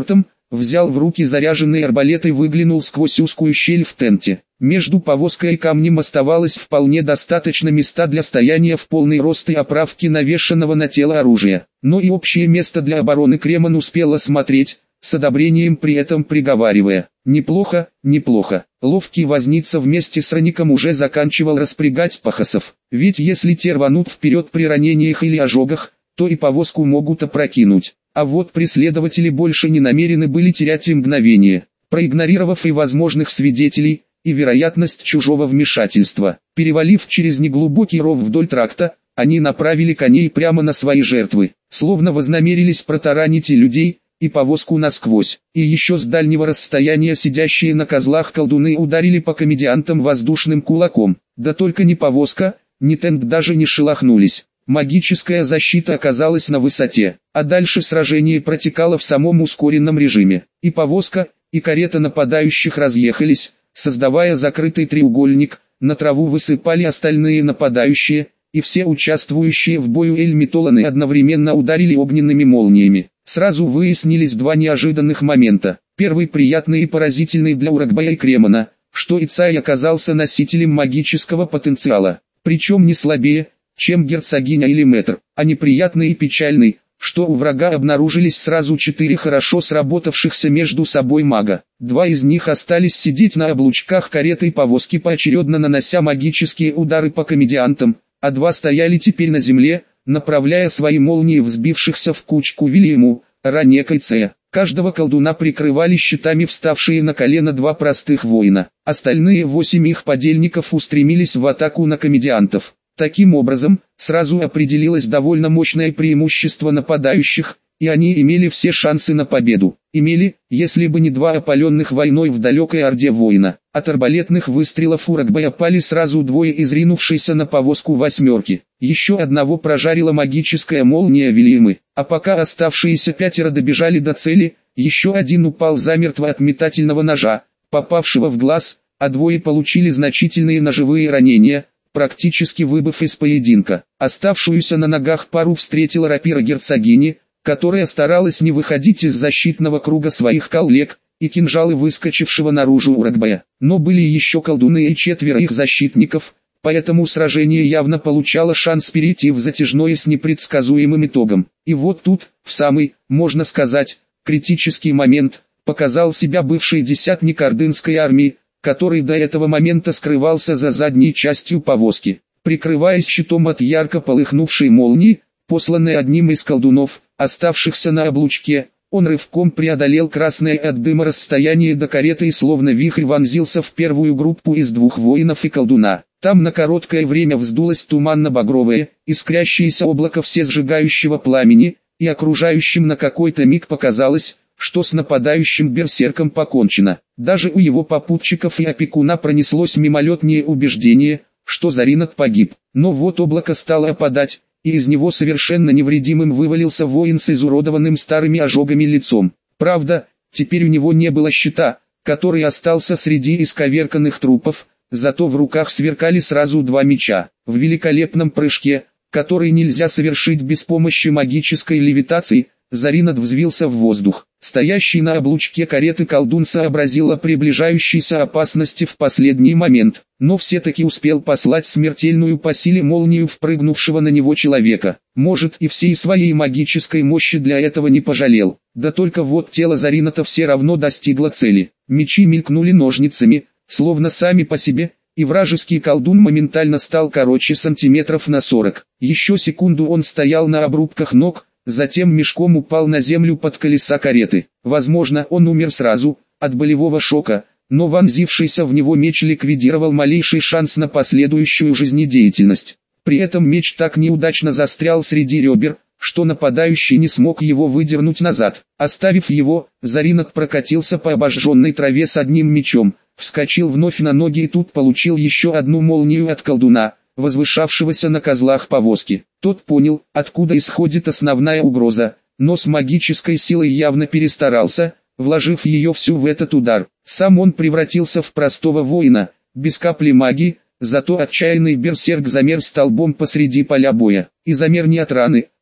взял в руки заряженный арбалет и выглянул сквозь узкую щель в тенте. Между повозкой и камнем оставалось вполне достаточно места для стояния в полный рост и оправки навешанного на тело оружия. Но и общее место для обороны Кремон успел осмотреть, с одобрением при этом приговаривая: «Неплохо, неплохо». Ловкий возница вместе с Раником уже заканчивал распрягать пахосов. Ведь если те рванут вперед при ранениях или ожогах, то и повозку могут опрокинуть. А вот преследователи больше не намерены были терять и мгновение. Проигнорировав и возможных свидетелей, и вероятность чужого вмешательства, перевалив через неглубокий ров вдоль тракта, они направили коней прямо на свои жертвы, словно вознамерились протаранить и людей, и повозку насквозь. И еще с дальнего расстояния сидящие на козлах колдуны ударили по комедиантам воздушным кулаком. Да только ни повозка, ни тент даже не шелохнулись. Магическая защита оказалась на высоте, а дальше сражение протекало в самом ускоренном режиме. И повозка, и карета нападающих разъехались, создавая закрытый треугольник, на траву высыпали остальные нападающие, и все участвующие в бою эльмитоланы одновременно ударили огненными молниями. Сразу выяснились два неожиданных момента. Первый приятный и поразительный для Урагбая и Кремона, что Ицай оказался носителем магического потенциала, причем не слабее, чем герцогиня или мэтр, а неприятный и печальный, что у врага обнаружились сразу четыре хорошо сработавшихся между собой мага. Два из них остались сидеть на облучках кареты и повозки, поочередно нанося магические удары по комедиантам, а два стояли теперь на земле, направляя свои молнии в взбившихся в кучку Вильяму, Ранека и Цея. Каждого колдуна прикрывали щитами вставшие на колено два простых воина. Остальные восемь их подельников устремились в атаку на комедиантов. Таким образом, сразу определилось довольно мощное преимущество нападающих, и они имели все шансы на победу. Имели, если бы не два опаленных войной в далекой орде воина. От арбалетных выстрелов Урагбая пали сразу двое из ринувшейся на повозку восьмерки. Еще одного прожарила магическая молния Вильямы, а пока оставшиеся пятеро добежали до цели, еще один упал замертво от метательного ножа, попавшего в глаз, а двое получили значительные ножевые ранения, практически выбыв из поединка. Оставшуюся на ногах пару встретила рапира герцогини, которая старалась не выходить из защитного круга своих коллег, и кинжалы выскочившего наружу Урагбая. Но были еще колдуны и четверо их защитников, поэтому сражение явно получало шанс перейти в затяжное с непредсказуемым итогом. И вот тут, в самый, можно сказать, критический момент, показал себя бывший десятник ордынской армии, который до этого момента скрывался за задней частью повозки. Прикрываясь щитом от ярко полыхнувшей молнии, посланной одним из колдунов, оставшихся на облучке, он рывком преодолел красное от дыма расстояние до кареты и словно вихрь вонзился в первую группу из двух воинов и колдуна. Там на короткое время вздулось туманно-багровое, искрящееся облако всесжигающего пламени, и окружающим на какой-то миг показалось, что с нападающим берсерком покончено. Даже у его попутчиков и опекуна пронеслось мимолетное убеждение, что Заринат погиб. Но вот облако стало опадать, и из него совершенно невредимым вывалился воин с изуродованным старыми ожогами лицом. Правда, теперь у него не было щита, который остался среди исковерканных трупов, зато в руках сверкали сразу два меча. В великолепном прыжке, который нельзя совершить без помощи магической левитации, Заринат взвился в воздух. Стоящий на облучке кареты колдун сообразил о приближающейся опасности в последний момент, но все-таки успел послать смертельную по силе молнию впрыгнувшего на него человека. Может, и всей своей магической мощи для этого не пожалел. Да только вот тело Зарината все равно достигло цели. Мечи мелькнули ножницами, словно сами по себе, и вражеский колдун моментально стал короче сантиметров на сорок. Еще секунду он стоял на обрубках ног, затем мешком упал на землю под колеса кареты. Возможно, он умер сразу, от болевого шока, но вонзившийся в него меч ликвидировал малейший шанс на последующую жизнедеятельность. При этом меч так неудачно застрял среди ребер, что нападающий не смог его выдернуть назад. Оставив его, Заринат прокатился по обожженной траве с одним мечом, вскочил вновь на ноги и тут получил еще одну молнию от колдуна, возвышавшегося на козлах повозки. Тот понял, откуда исходит основная угроза, но с магической силой явно перестарался, вложив ее всю в этот удар. Сам он превратился в простого воина, без капли магии, зато отчаянный берсерк замер столбом посреди поля боя. И замер не от раны,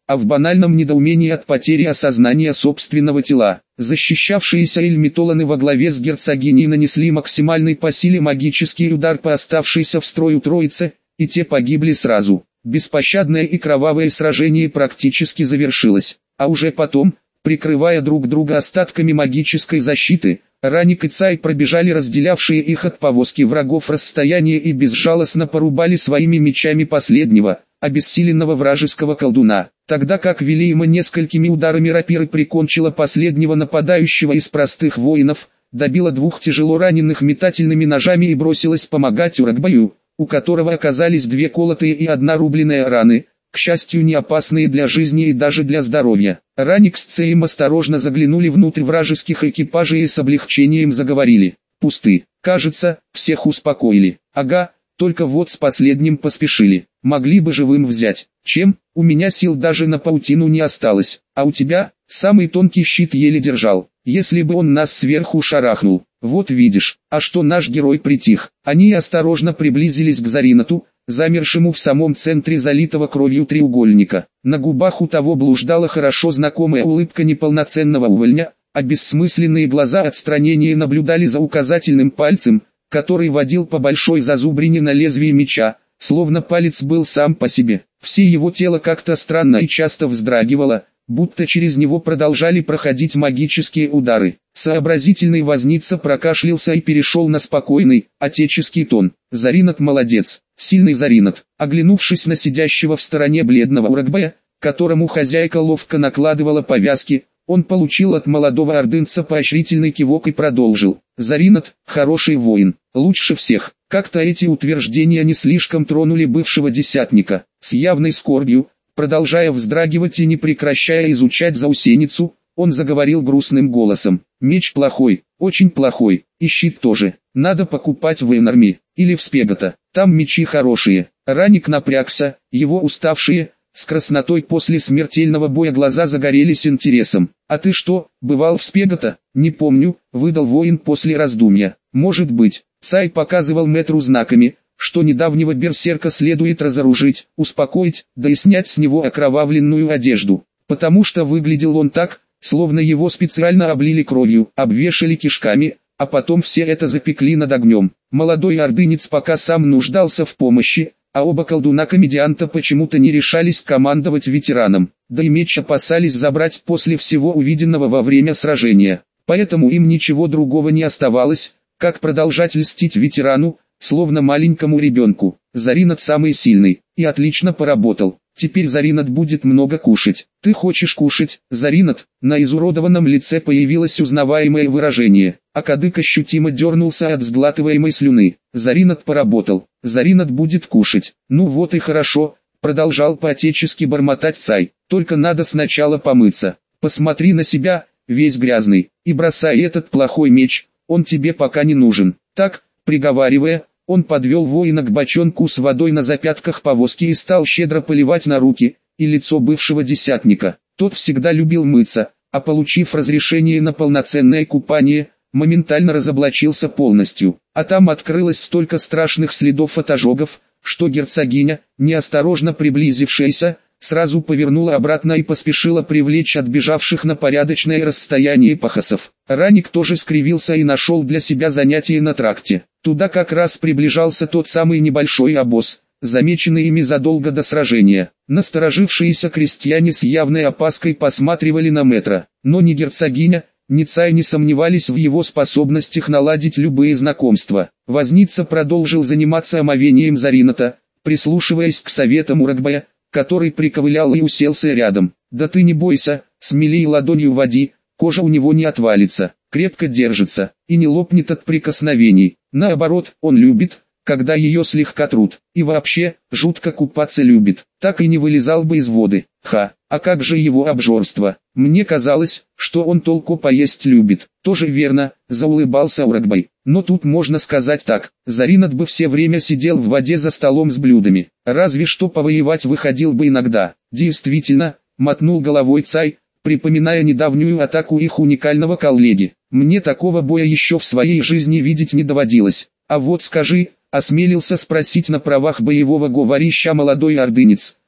а в банальном недоумении от потери осознания собственного тела. Защищавшиеся эльмитоланы во главе с герцогиней нанесли максимальный по силе магический удар по оставшейся в строю троице, и те погибли сразу. Беспощадное и кровавое сражение практически завершилось, а уже потом, прикрывая друг друга остатками магической защиты, Раник и Цай пробежали разделявшие их от повозки врагов расстояние и безжалостно порубали своими мечами последнего, обессиленного вражеского колдуна, тогда как Вилейма несколькими ударами рапиры прикончила последнего нападающего из простых воинов, добила двух тяжело раненых метательными ножами и бросилась помогать Урагбаю, у которого оказались две колотые и одна рубленная раны, к счастью не опасные для жизни и даже для здоровья. Раник с Цеем осторожно заглянули внутрь вражеских экипажей и с облегчением заговорили. Пусты. Кажется, всех успокоили. Ага, только вот с последним поспешили. Могли бы живым взять. Чем? У меня сил даже на паутину не осталось. А у тебя? Самый тонкий щит еле держал. Если бы он нас сверху шарахнул. Вот видишь. А что наш герой притих? Они осторожно приблизились к Заринату, замершему в самом центре залитого кровью треугольника. На губах у того блуждала хорошо знакомая улыбка неполноценного увольня, а бессмысленные глаза отстранения наблюдали за указательным пальцем, который водил по большой зазубрине на лезвии меча, словно палец был сам по себе. Все его тело как-то странно и часто вздрагивало, будто через него продолжали проходить магические удары. Сообразительный возница прокашлялся и перешел на спокойный, отеческий тон. Заринат молодец, сильный Заринат. Оглянувшись на сидящего в стороне бледного Урагбая, которому хозяйка ловко накладывала повязки, он получил от молодого ордынца поощрительный кивок и продолжил. Заринат, хороший воин, лучше всех. Как-то эти утверждения не слишком тронули бывшего десятника. С явной скорбью, продолжая вздрагивать и не прекращая изучать заусеницу, он заговорил грустным голосом. Меч плохой, очень плохой, и щит тоже. Надо покупать в Энарми, или в Спегата, там мечи хорошие. Раник напрягся, его уставшие, с краснотой после смертельного боя глаза загорелись интересом. А ты что, бывал в Спегата? Не помню, выдал воин после раздумья. Может быть. Цай показывал мэтру знаками, что недавнего берсерка следует разоружить, успокоить, да и снять с него окровавленную одежду, потому что выглядел он так, словно его специально облили кровью, обвешали кишками, а потом все это запекли над огнем. Молодой ордынец пока сам нуждался в помощи, а оба колдуна-комедианта почему-то не решались командовать ветераном, да и меч опасались забрать после всего увиденного во время сражения, поэтому им ничего другого не оставалось, как продолжать льстить ветерану, словно маленькому ребенку. Заринат самый сильный, и отлично поработал. Теперь Заринат будет много кушать. Ты хочешь кушать, Заринат? На изуродованном лице появилось узнаваемое выражение, а кадык ощутимо дернулся от сглатываемой слюны. Заринат поработал. Заринат будет кушать. Ну вот и хорошо, продолжал по-отечески бормотать Цай. Только надо сначала помыться. Посмотри на себя, весь грязный, и бросай этот плохой меч, он тебе пока не нужен. Так, приговаривая, он подвел воина к бочонку с водой на запятках повозки и стал щедро поливать на руки и лицо бывшего десятника. Тот всегда любил мыться, а получив разрешение на полноценное купание, моментально разоблачился полностью. А там открылось столько страшных следов от ожогов, что герцогиня, неосторожно приблизившаяся, сразу повернула обратно и поспешила привлечь отбежавших на порядочное расстояние пахосов. Раник тоже скривился и нашел для себя занятие на тракте. Туда как раз приближался тот самый небольшой обоз, замеченный ими задолго до сражения. Насторожившиеся крестьяне с явной опаской посматривали на мэтра, но ни герцогиня, ни Цай не сомневались в его способностях наладить любые знакомства. Возница продолжил заниматься омовением Зарината, прислушиваясь к советам Урагбая, который приковылял и уселся рядом. «Да ты не бойся, смелей ладонью води, кожа у него не отвалится, крепко держится, и не лопнет от прикосновений. Наоборот, он любит, когда ее слегка трут, и вообще, жутко купаться любит, так и не вылезал бы из воды. Ха, а как же его обжорство? Мне казалось, что он толку поесть любит». «Тоже верно», — заулыбался Урагбай. «Но тут можно сказать так, Заринат бы все время сидел в воде за столом с блюдами, разве что повоевать выходил бы иногда». «Действительно», — мотнул головой Цай, припоминая недавнюю атаку их уникального коллеги. «Мне такого боя еще в своей жизни видеть не доводилось. А вот скажи», — осмелился спросить на правах боевого говорища молодой ордынец,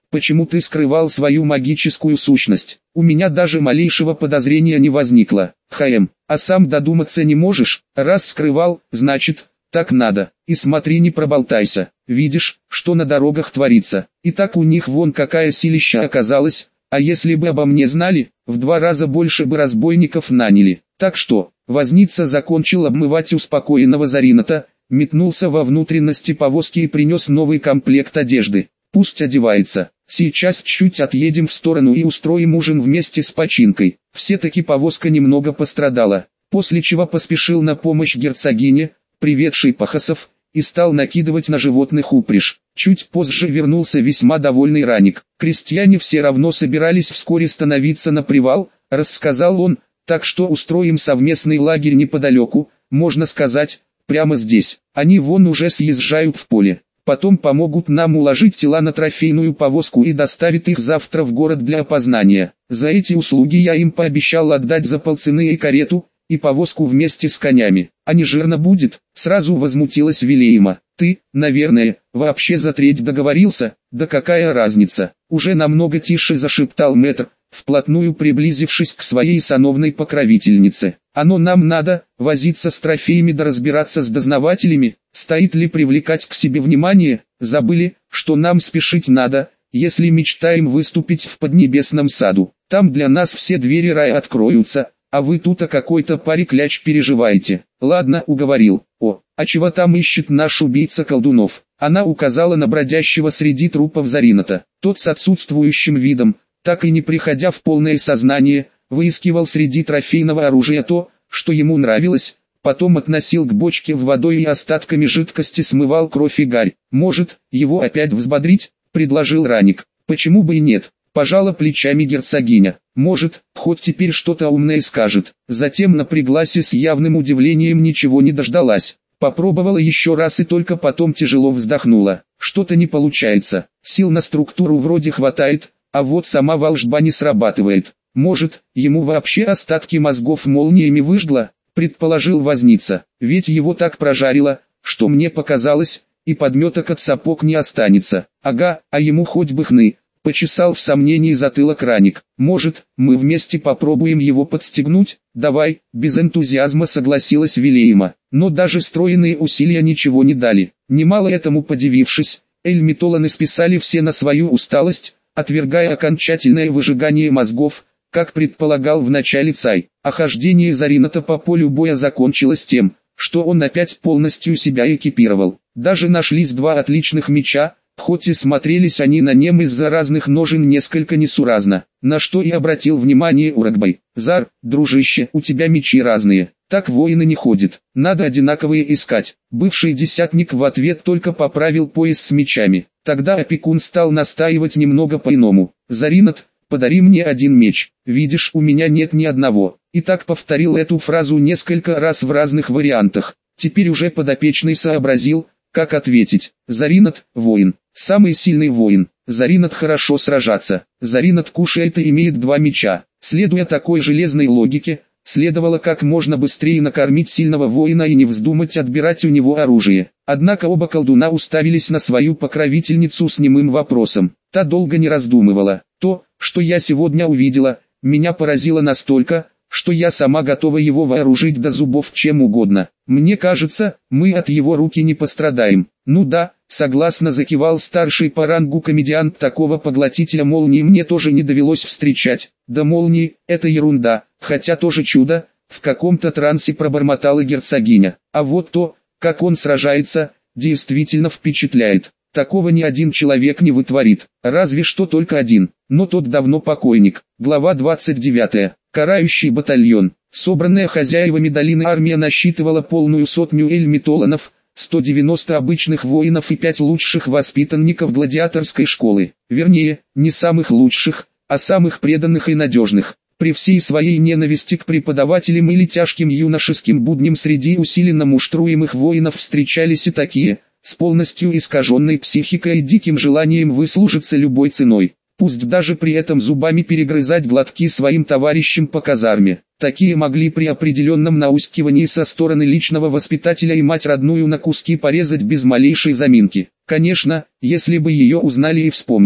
Почему ты скрывал свою магическую сущность? У меня даже малейшего подозрения не возникло. Хм, а сам додуматься не можешь? Раз скрывал, значит, так надо. И смотри, не проболтайся. Видишь, что на дорогах творится. И так у них вон какая силища оказалась. А если бы обо мне знали, в два раза больше бы разбойников наняли. Так что, возница закончил обмывать успокоенного Зарината, метнулся во внутренности повозки и принес новый комплект одежды. Пусть одевается. Сейчас чуть отъедем в сторону и устроим ужин вместе с починкой. Все-таки повозка немного пострадала. После чего поспешил на помощь герцогине, приведшей пахосов, и стал накидывать на животных упряжь. Чуть позже вернулся весьма довольный Раник. Крестьяне все равно собирались вскоре становиться на привал, рассказал он, так что устроим совместный лагерь неподалеку, можно сказать, прямо здесь. Они вон уже съезжают в поле. Потом помогут нам уложить тела на трофейную повозку и доставят их завтра в город для опознания. За эти услуги я им пообещал отдать за полцены и карету, и повозку вместе с конями. А не жирно будет? Сразу возмутилась Вилейма. Ты, наверное, вообще за треть договорился? Да какая разница? Уже намного тише зашептал мэтр, вплотную приблизившись к своей сановной покровительнице. Оно нам надо, возиться с трофеями да разбираться с дознавателями, стоит ли привлекать к себе внимание, забыли, что нам спешить надо, если мечтаем выступить в Поднебесном саду. Там для нас все двери рая откроются, а вы тут о какой-то паре кляч переживаете. Ладно, уговорил. О, а чего там ищет наш убийца колдунов? Она указала на бродящего среди трупов Зарината. Тот с отсутствующим видом, так и не приходя в полное сознание, выискивал среди трофейного оружия то, что ему нравилось, потом относил к бочке в водой и остатками жидкости смывал кровь и гарь. Может, его опять взбодрить? Предложил Раник. Почему бы и нет? Пожала плечами герцогиня. Может, хоть теперь что-то умное скажет. Затем напряглась и с явным удивлением ничего не дождалась. Попробовала еще раз и только потом тяжело вздохнула. Что-то не получается. Сил на структуру вроде хватает, а вот сама волшба не срабатывает. Может, ему вообще остатки мозгов молниями выжгло, предположил возница. Ведь его так прожарило, что мне показалось, и подметок от сапог не останется. Ага, а ему хоть бы хны. Почесал в сомнении затылок Раник. Может, мы вместе попробуем его подстегнуть? Давай, без энтузиазма согласилась Вилейма. Но даже стройные усилия ничего не дали. Немало этому подивившись, Эльмитоланы списали все на свою усталость, отвергая окончательное выжигание мозгов, как предполагал вначале Цай. А хождение Зарината по полю боя закончилось тем, что он опять полностью себя экипировал. Даже нашлись два отличных меча, хоть и смотрелись они на нем из-за разных ножен несколько несуразно, на что и обратил внимание Урагбай. «Зар, дружище, у тебя мечи разные, так воины не ходят, надо одинаковые искать». Бывший десятник в ответ только поправил пояс с мечами. Тогда опекун стал настаивать немного по-иному. «Заринат, подари мне один меч, видишь, у меня нет ни одного». И так повторил эту фразу несколько раз в разных вариантах. Теперь уже подопечный сообразил, как ответить. Заринат – воин, самый сильный воин. Заринат хорошо сражаться. Заринат кушает и имеет два меча. Следуя такой железной логике, следовало как можно быстрее накормить сильного воина и не вздумать отбирать у него оружие. Однако оба колдуна уставились на свою покровительницу с немым вопросом. Та долго не раздумывала. То, что я сегодня увидела, меня поразило настолько, что я сама готова его вооружить до зубов чем угодно. Мне кажется, мы от его руки не пострадаем. Ну да, согласно закивал старший по рангу комедиант, такого поглотителя молнии мне тоже не довелось встречать. Да молнии, это ерунда, хотя тоже чудо, в каком-то трансе пробормотала герцогиня. А вот то, как он сражается, действительно впечатляет. Такого ни один человек не вытворит, разве что только один, но тот давно покойник. Глава двадцать девятая. Карающий батальон. Собранная хозяевами долины армия насчитывала полную сотню эльмитоланов, сто девяносто обычных воинов и пять лучших воспитанников гладиаторской школы. Вернее, не самых лучших, а самых преданных и надежных. При всей своей ненависти к преподавателям или тяжким юношеским будням среди усиленно муштруемых воинов встречались и такие, с полностью искаженной психикой и диким желанием выслужиться любой ценой. Пусть даже при этом зубами перегрызать глотки своим товарищам по казарме. Такие могли при определенном наускивании со стороны личного воспитателя и мать родную на куски порезать без малейшей заминки. Конечно, если бы ее узнали и вспомнили.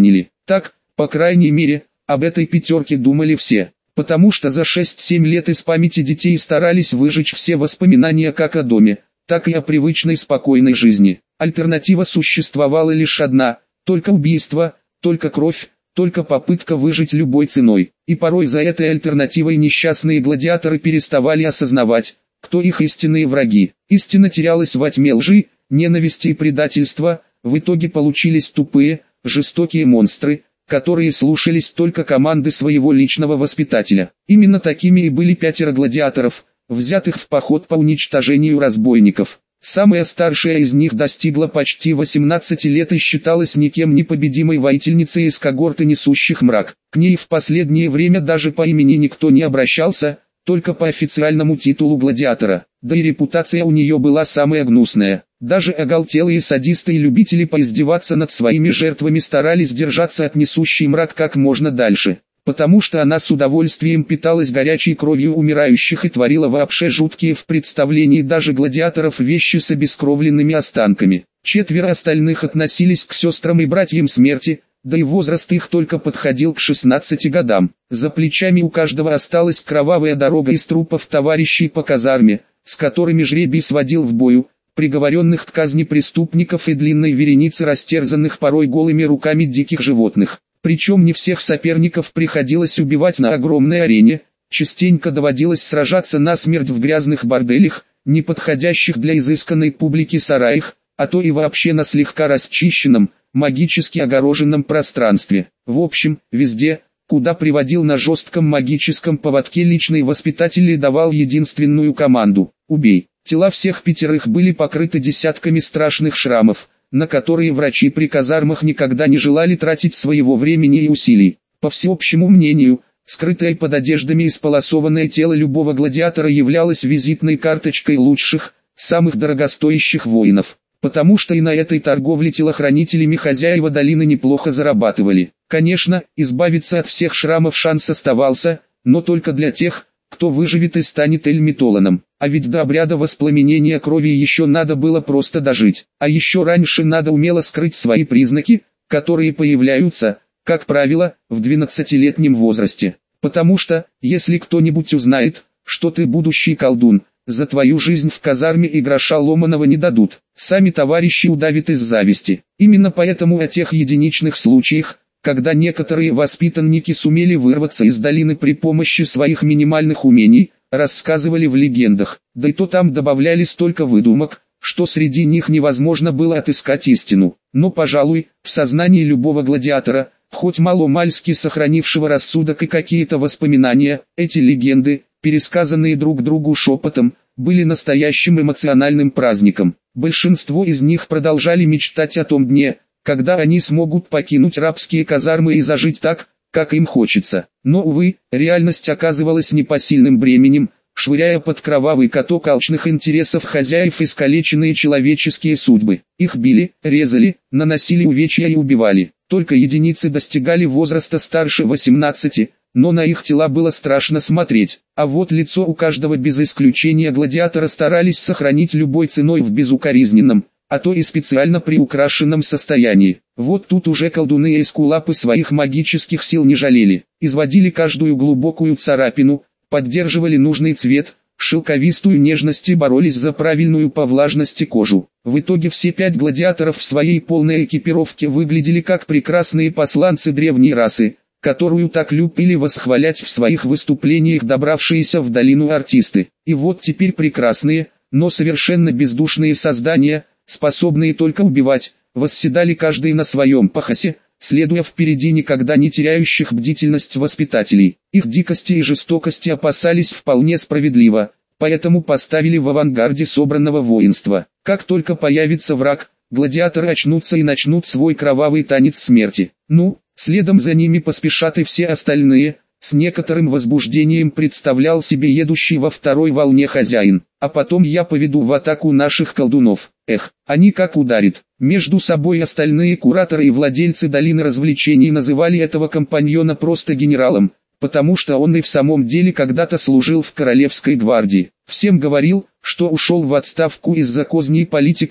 Так, по крайней мере, об этой пятерке думали все. Потому что за шесть-семь лет из памяти детей старались выжечь все воспоминания как о доме, так и о привычной спокойной жизни. Альтернатива существовала лишь одна, только убийство, только кровь, только попытка выжить любой ценой. И порой за этой альтернативой несчастные гладиаторы переставали осознавать, кто их истинные враги. Истина терялась во тьме лжи, ненависти и предательства, в итоге получились тупые, жестокие монстры, которые слушались только команды своего личного воспитателя. Именно такими и были пятеро гладиаторов, взятых в поход по уничтожению разбойников. Самая старшая из них достигла почти восемнадцати лет и считалась никем непобедимой воительницей из когорты несущих мрак. К ней в последнее время даже по имени никто не обращался, только по официальному титулу гладиатора. Да и репутация у нее была самая гнусная. Даже оголтелые садисты и любители поиздеваться над своими жертвами старались держаться от несущей мрак как можно дальше, потому что она с удовольствием питалась горячей кровью умирающих и творила вообще жуткие в представлении даже гладиаторов вещи с обескровленными останками. Четверо остальных относились к сестрам и братьям смерти, да и возраст их только подходил к шестнадцати годам. За плечами у каждого осталась кровавая дорога из трупов товарищей по казарме, с которыми жребий сводил в бою, приговоренных к казни преступников и длинной вереницы растерзанных порой голыми руками диких животных. Причем не всех соперников приходилось убивать на огромной арене, частенько доводилось сражаться насмерть в грязных борделях, не подходящих для изысканной публики сараях, а то и вообще на слегка расчищенном, магически огороженном пространстве. В общем, везде, куда приводил на жестком магическом поводке личный воспитатель и давал единственную команду – «Убей». Тела всех пятерых были покрыты десятками страшных шрамов, на которые врачи при казармах никогда не желали тратить своего времени и усилий. По всеобщему мнению, скрытое под одеждами исполосованное тело любого гладиатора являлось визитной карточкой лучших, самых дорогостоящих воинов. Потому что и на этой торговле телохранителями хозяева долины неплохо зарабатывали. Конечно, избавиться от всех шрамов шанс оставался, но только для тех, кто выживет и станет эльмитоланом. А ведь до обряда воспламенения крови еще надо было просто дожить. А еще раньше надо умело скрыть свои признаки, которые появляются, как правило, в двенадцатилетнем возрасте. Потому что, если кто-нибудь узнает, что ты будущий колдун, за твою жизнь в казарме и гроша ломаного не дадут. Сами товарищи удавят из зависти. Именно поэтому о тех единичных случаях, когда некоторые воспитанники сумели вырваться из долины при помощи своих минимальных умений, рассказывали в легендах, да и то там добавляли столько выдумок, что среди них невозможно было отыскать истину. Но, пожалуй, в сознании любого гладиатора, хоть мало-мальски сохранившего рассудок и какие-то воспоминания, эти легенды, пересказанные друг другу шепотом, были настоящим эмоциональным праздником. Большинство из них продолжали мечтать о том дне, когда они смогут покинуть рабские казармы и зажить так, как им хочется. Но, увы, реальность оказывалась непосильным бременем, швыряя под кровавый каток алчных интересов хозяев искалеченные человеческие судьбы. Их били, резали, наносили увечья и убивали. Только единицы достигали возраста старше восемнадцати, но на их тела было страшно смотреть. А вот лицо у каждого без исключения гладиатора старались сохранить любой ценой в безукоризненном, а то и специально приукрашенном состоянии. Вот тут уже колдуны и эскулапы своих магических сил не жалели. Изводили каждую глубокую царапину, поддерживали нужный цвет, шелковистую нежность и боролись за правильную по влажности кожу. В итоге все пять гладиаторов в своей полной экипировке выглядели как прекрасные посланцы древней расы, которую так любили восхвалять в своих выступлениях добравшиеся в долину артисты. И вот теперь прекрасные, но совершенно бездушные создания, способные только убивать, восседали каждый на своем пахосе, следуя впереди никогда не теряющих бдительность воспитателей. Их дикости и жестокости опасались вполне справедливо, поэтому поставили в авангарде собранного воинства. Как только появится враг, гладиаторы очнутся и начнут свой кровавый танец смерти. Ну, следом за ними поспешат и все остальные. С некоторым возбуждением представлял себе едущий во второй волне хозяин. А потом я поведу в атаку наших колдунов. Эх, они как ударят. Между собой остальные кураторы и владельцы долины развлечений называли этого компаньона просто генералом, потому что он и в самом деле когда-то служил в королевской гвардии. Всем говорил, что ушел в отставку из-за козней политиков,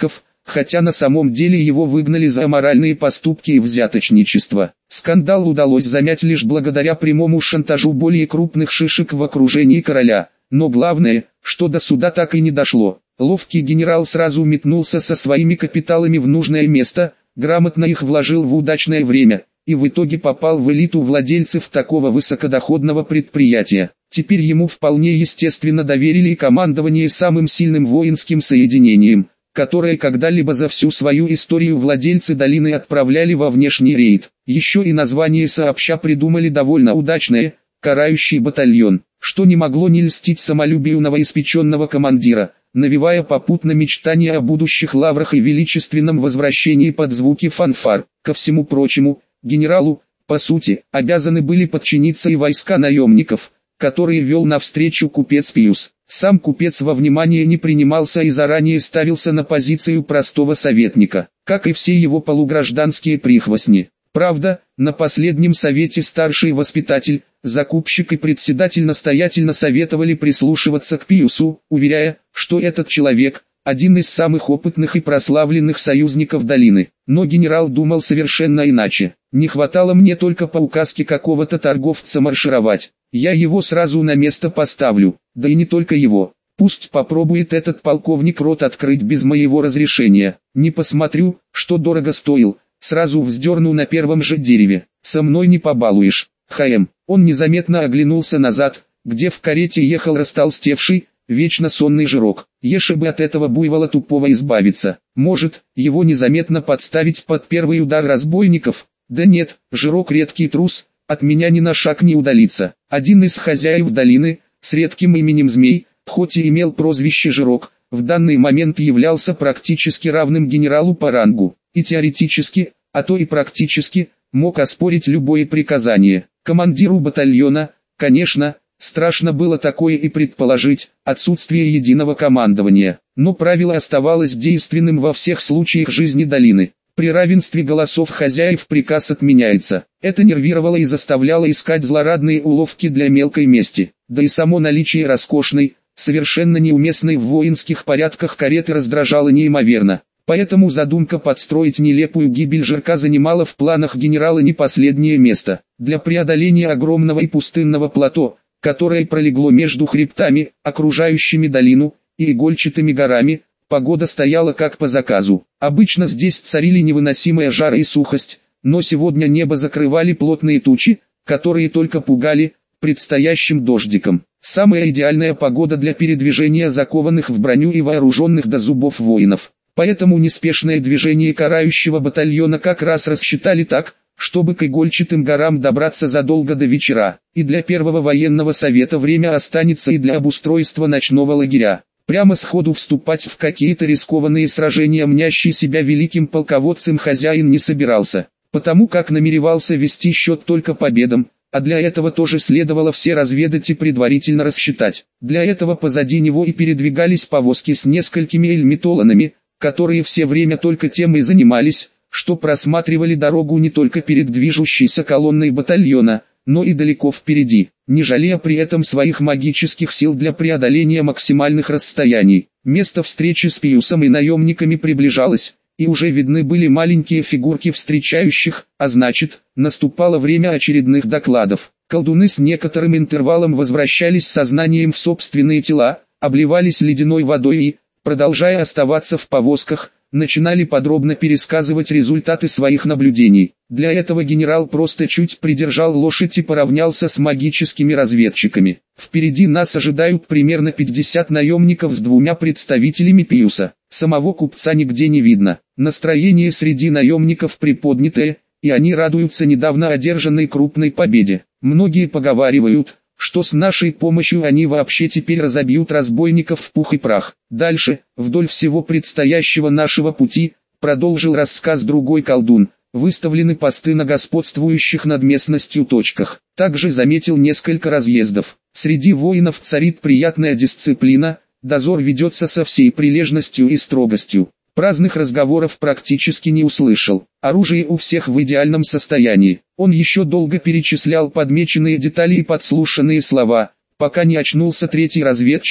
хотя на самом деле его выгнали за аморальные поступки и взяточничество. Скандал удалось замять лишь благодаря прямому шантажу более крупных шишек в окружении короля, но главное, что до суда так и не дошло. Ловкий генерал сразу метнулся со своими капиталами в нужное место, грамотно их вложил в удачное время, и в итоге попал в элиту владельцев такого высокодоходного предприятия. Теперь ему вполне естественно доверили и командование самым сильным воинским соединением, которое когда-либо за всю свою историю владельцы долины отправляли во внешний рейд. Еще и название сообща придумали довольно удачное – «Карающий батальон», что не могло не льстить самолюбию новоиспеченного командира, навевая попутно мечтания о будущих лаврах и величественном возвращении под звуки фанфар. Ко всему прочему, генералу, по сути, обязаны были подчиниться и войска наемников, которые вел навстречу купец Пиус. Сам купец во внимание не принимался и заранее ставился на позицию простого советника, как и все его полугражданские прихвостни. Правда, на последнем совете старший воспитатель, закупщик и председатель настоятельно советовали прислушиваться к Пиусу, уверяя, что этот человек – один из самых опытных и прославленных союзников долины. Но генерал думал совершенно иначе. Не хватало мне только по указке какого-то торговца маршировать. Я его сразу на место поставлю, да и не только его. Пусть попробует этот полковник рот открыть без моего разрешения. Не посмотрю, что дорого стоил, сразу вздерну на первом же дереве. Со мной не побалуешь. Хаем. Он незаметно оглянулся назад, где в карете ехал растолстевший, вечно сонный Жирок. Еше бы от этого буйвола тупого избавиться. Может, его незаметно подставить под первый удар разбойников? Да нет, Жирок редкий трус, от меня ни на шаг не удалится. Один из хозяев долины, с редким именем Змей, хоть и имел прозвище Жирок, в данный момент являлся практически равным генералу по рангу. И теоретически, а то и практически, мог оспорить любое приказание. Командиру батальона, конечно, страшно было такое и предположить, отсутствие единого командования, но правило оставалось действенным во всех случаях жизни долины. При равенстве голосов хозяев приказ отменяется. Это нервировало и заставляло искать злорадные уловки для мелкой мести. Да и само наличие роскошной, совершенно неуместной в воинских порядках кареты раздражало неимоверно. Поэтому задумка подстроить нелепую гибель Жирка занимала в планах генерала не последнее место. Для преодоления огромного и пустынного плато, которое пролегло между хребтами, окружающими долину, и игольчатыми горами, погода стояла как по заказу. Обычно здесь царили невыносимая жара и сухость, но сегодня небо закрывали плотные тучи, которые только пугали предстоящим дождиком. Самая идеальная погода для передвижения закованных в броню и вооруженных до зубов воинов. Поэтому неспешное движение карающего батальона как раз рассчитали так, чтобы к игольчатым горам добраться задолго до вечера. И для первого военного совета время останется и для обустройства ночного лагеря. Прямо сходу вступать в какие-то рискованные сражения мнящий себя великим полководцем хозяин не собирался, потому как намеревался вести счет только победам, а для этого тоже следовало все разведать и предварительно рассчитать. Для этого позади него и передвигались повозки с несколькими эльмитолонами, которые все время только тем и занимались, что просматривали дорогу не только перед движущейся колонной батальона, но и далеко впереди, не жалея при этом своих магических сил для преодоления максимальных расстояний. Место встречи с Пиусом и наемниками приближалось, и уже видны были маленькие фигурки встречающих, а значит, наступало время очередных докладов. Колдуны с некоторым интервалом возвращались сознанием в собственные тела, обливались ледяной водой и, продолжая оставаться в повозках, начинали подробно пересказывать результаты своих наблюдений. Для этого генерал просто чуть придержал лошадь и поравнялся с магическими разведчиками. Впереди нас ожидают примерно пятьдесят наемников с двумя представителями Пиуса. Самого купца нигде не видно. Настроение среди наемников приподнятое, и они радуются недавно одержанной крупной победе. Многие поговаривают, что с нашей помощью они вообще теперь разобьют разбойников в пух и прах. Дальше, вдоль всего предстоящего нашего пути, продолжил рассказ другой колдун, выставлены посты на господствующих над местностью точках. Также заметил несколько разъездов. Среди воинов царит приятная дисциплина, дозор ведется со всей прилежностью и строгостью. Праздных разговоров практически не услышал. Оружие у всех в идеальном состоянии. Он еще долго перечислял подмеченные детали и подслушанные слова, пока не очнулся третий разведчик,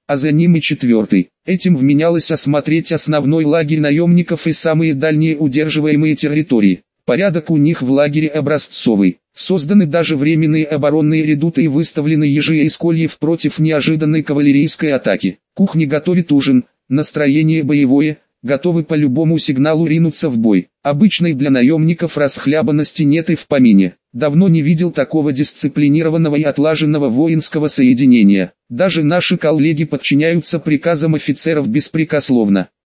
а за ним и четвертый. Этим вменялось осмотреть основной лагерь наемников и самые дальние удерживаемые территории. Порядок у них в лагере образцовый. Созданы даже временные оборонные редуты и выставлены ежи из кольев против неожиданной кавалерийской атаки. Кухня готовит ужин, настроение боевое, готовы по любому сигналу ринуться в бой. Обычной для наемников расхлябанности нет и в помине. Давно не видел такого дисциплинированного и отлаженного воинского соединения. Даже наши коллеги подчиняются приказам офицеров беспрекословно.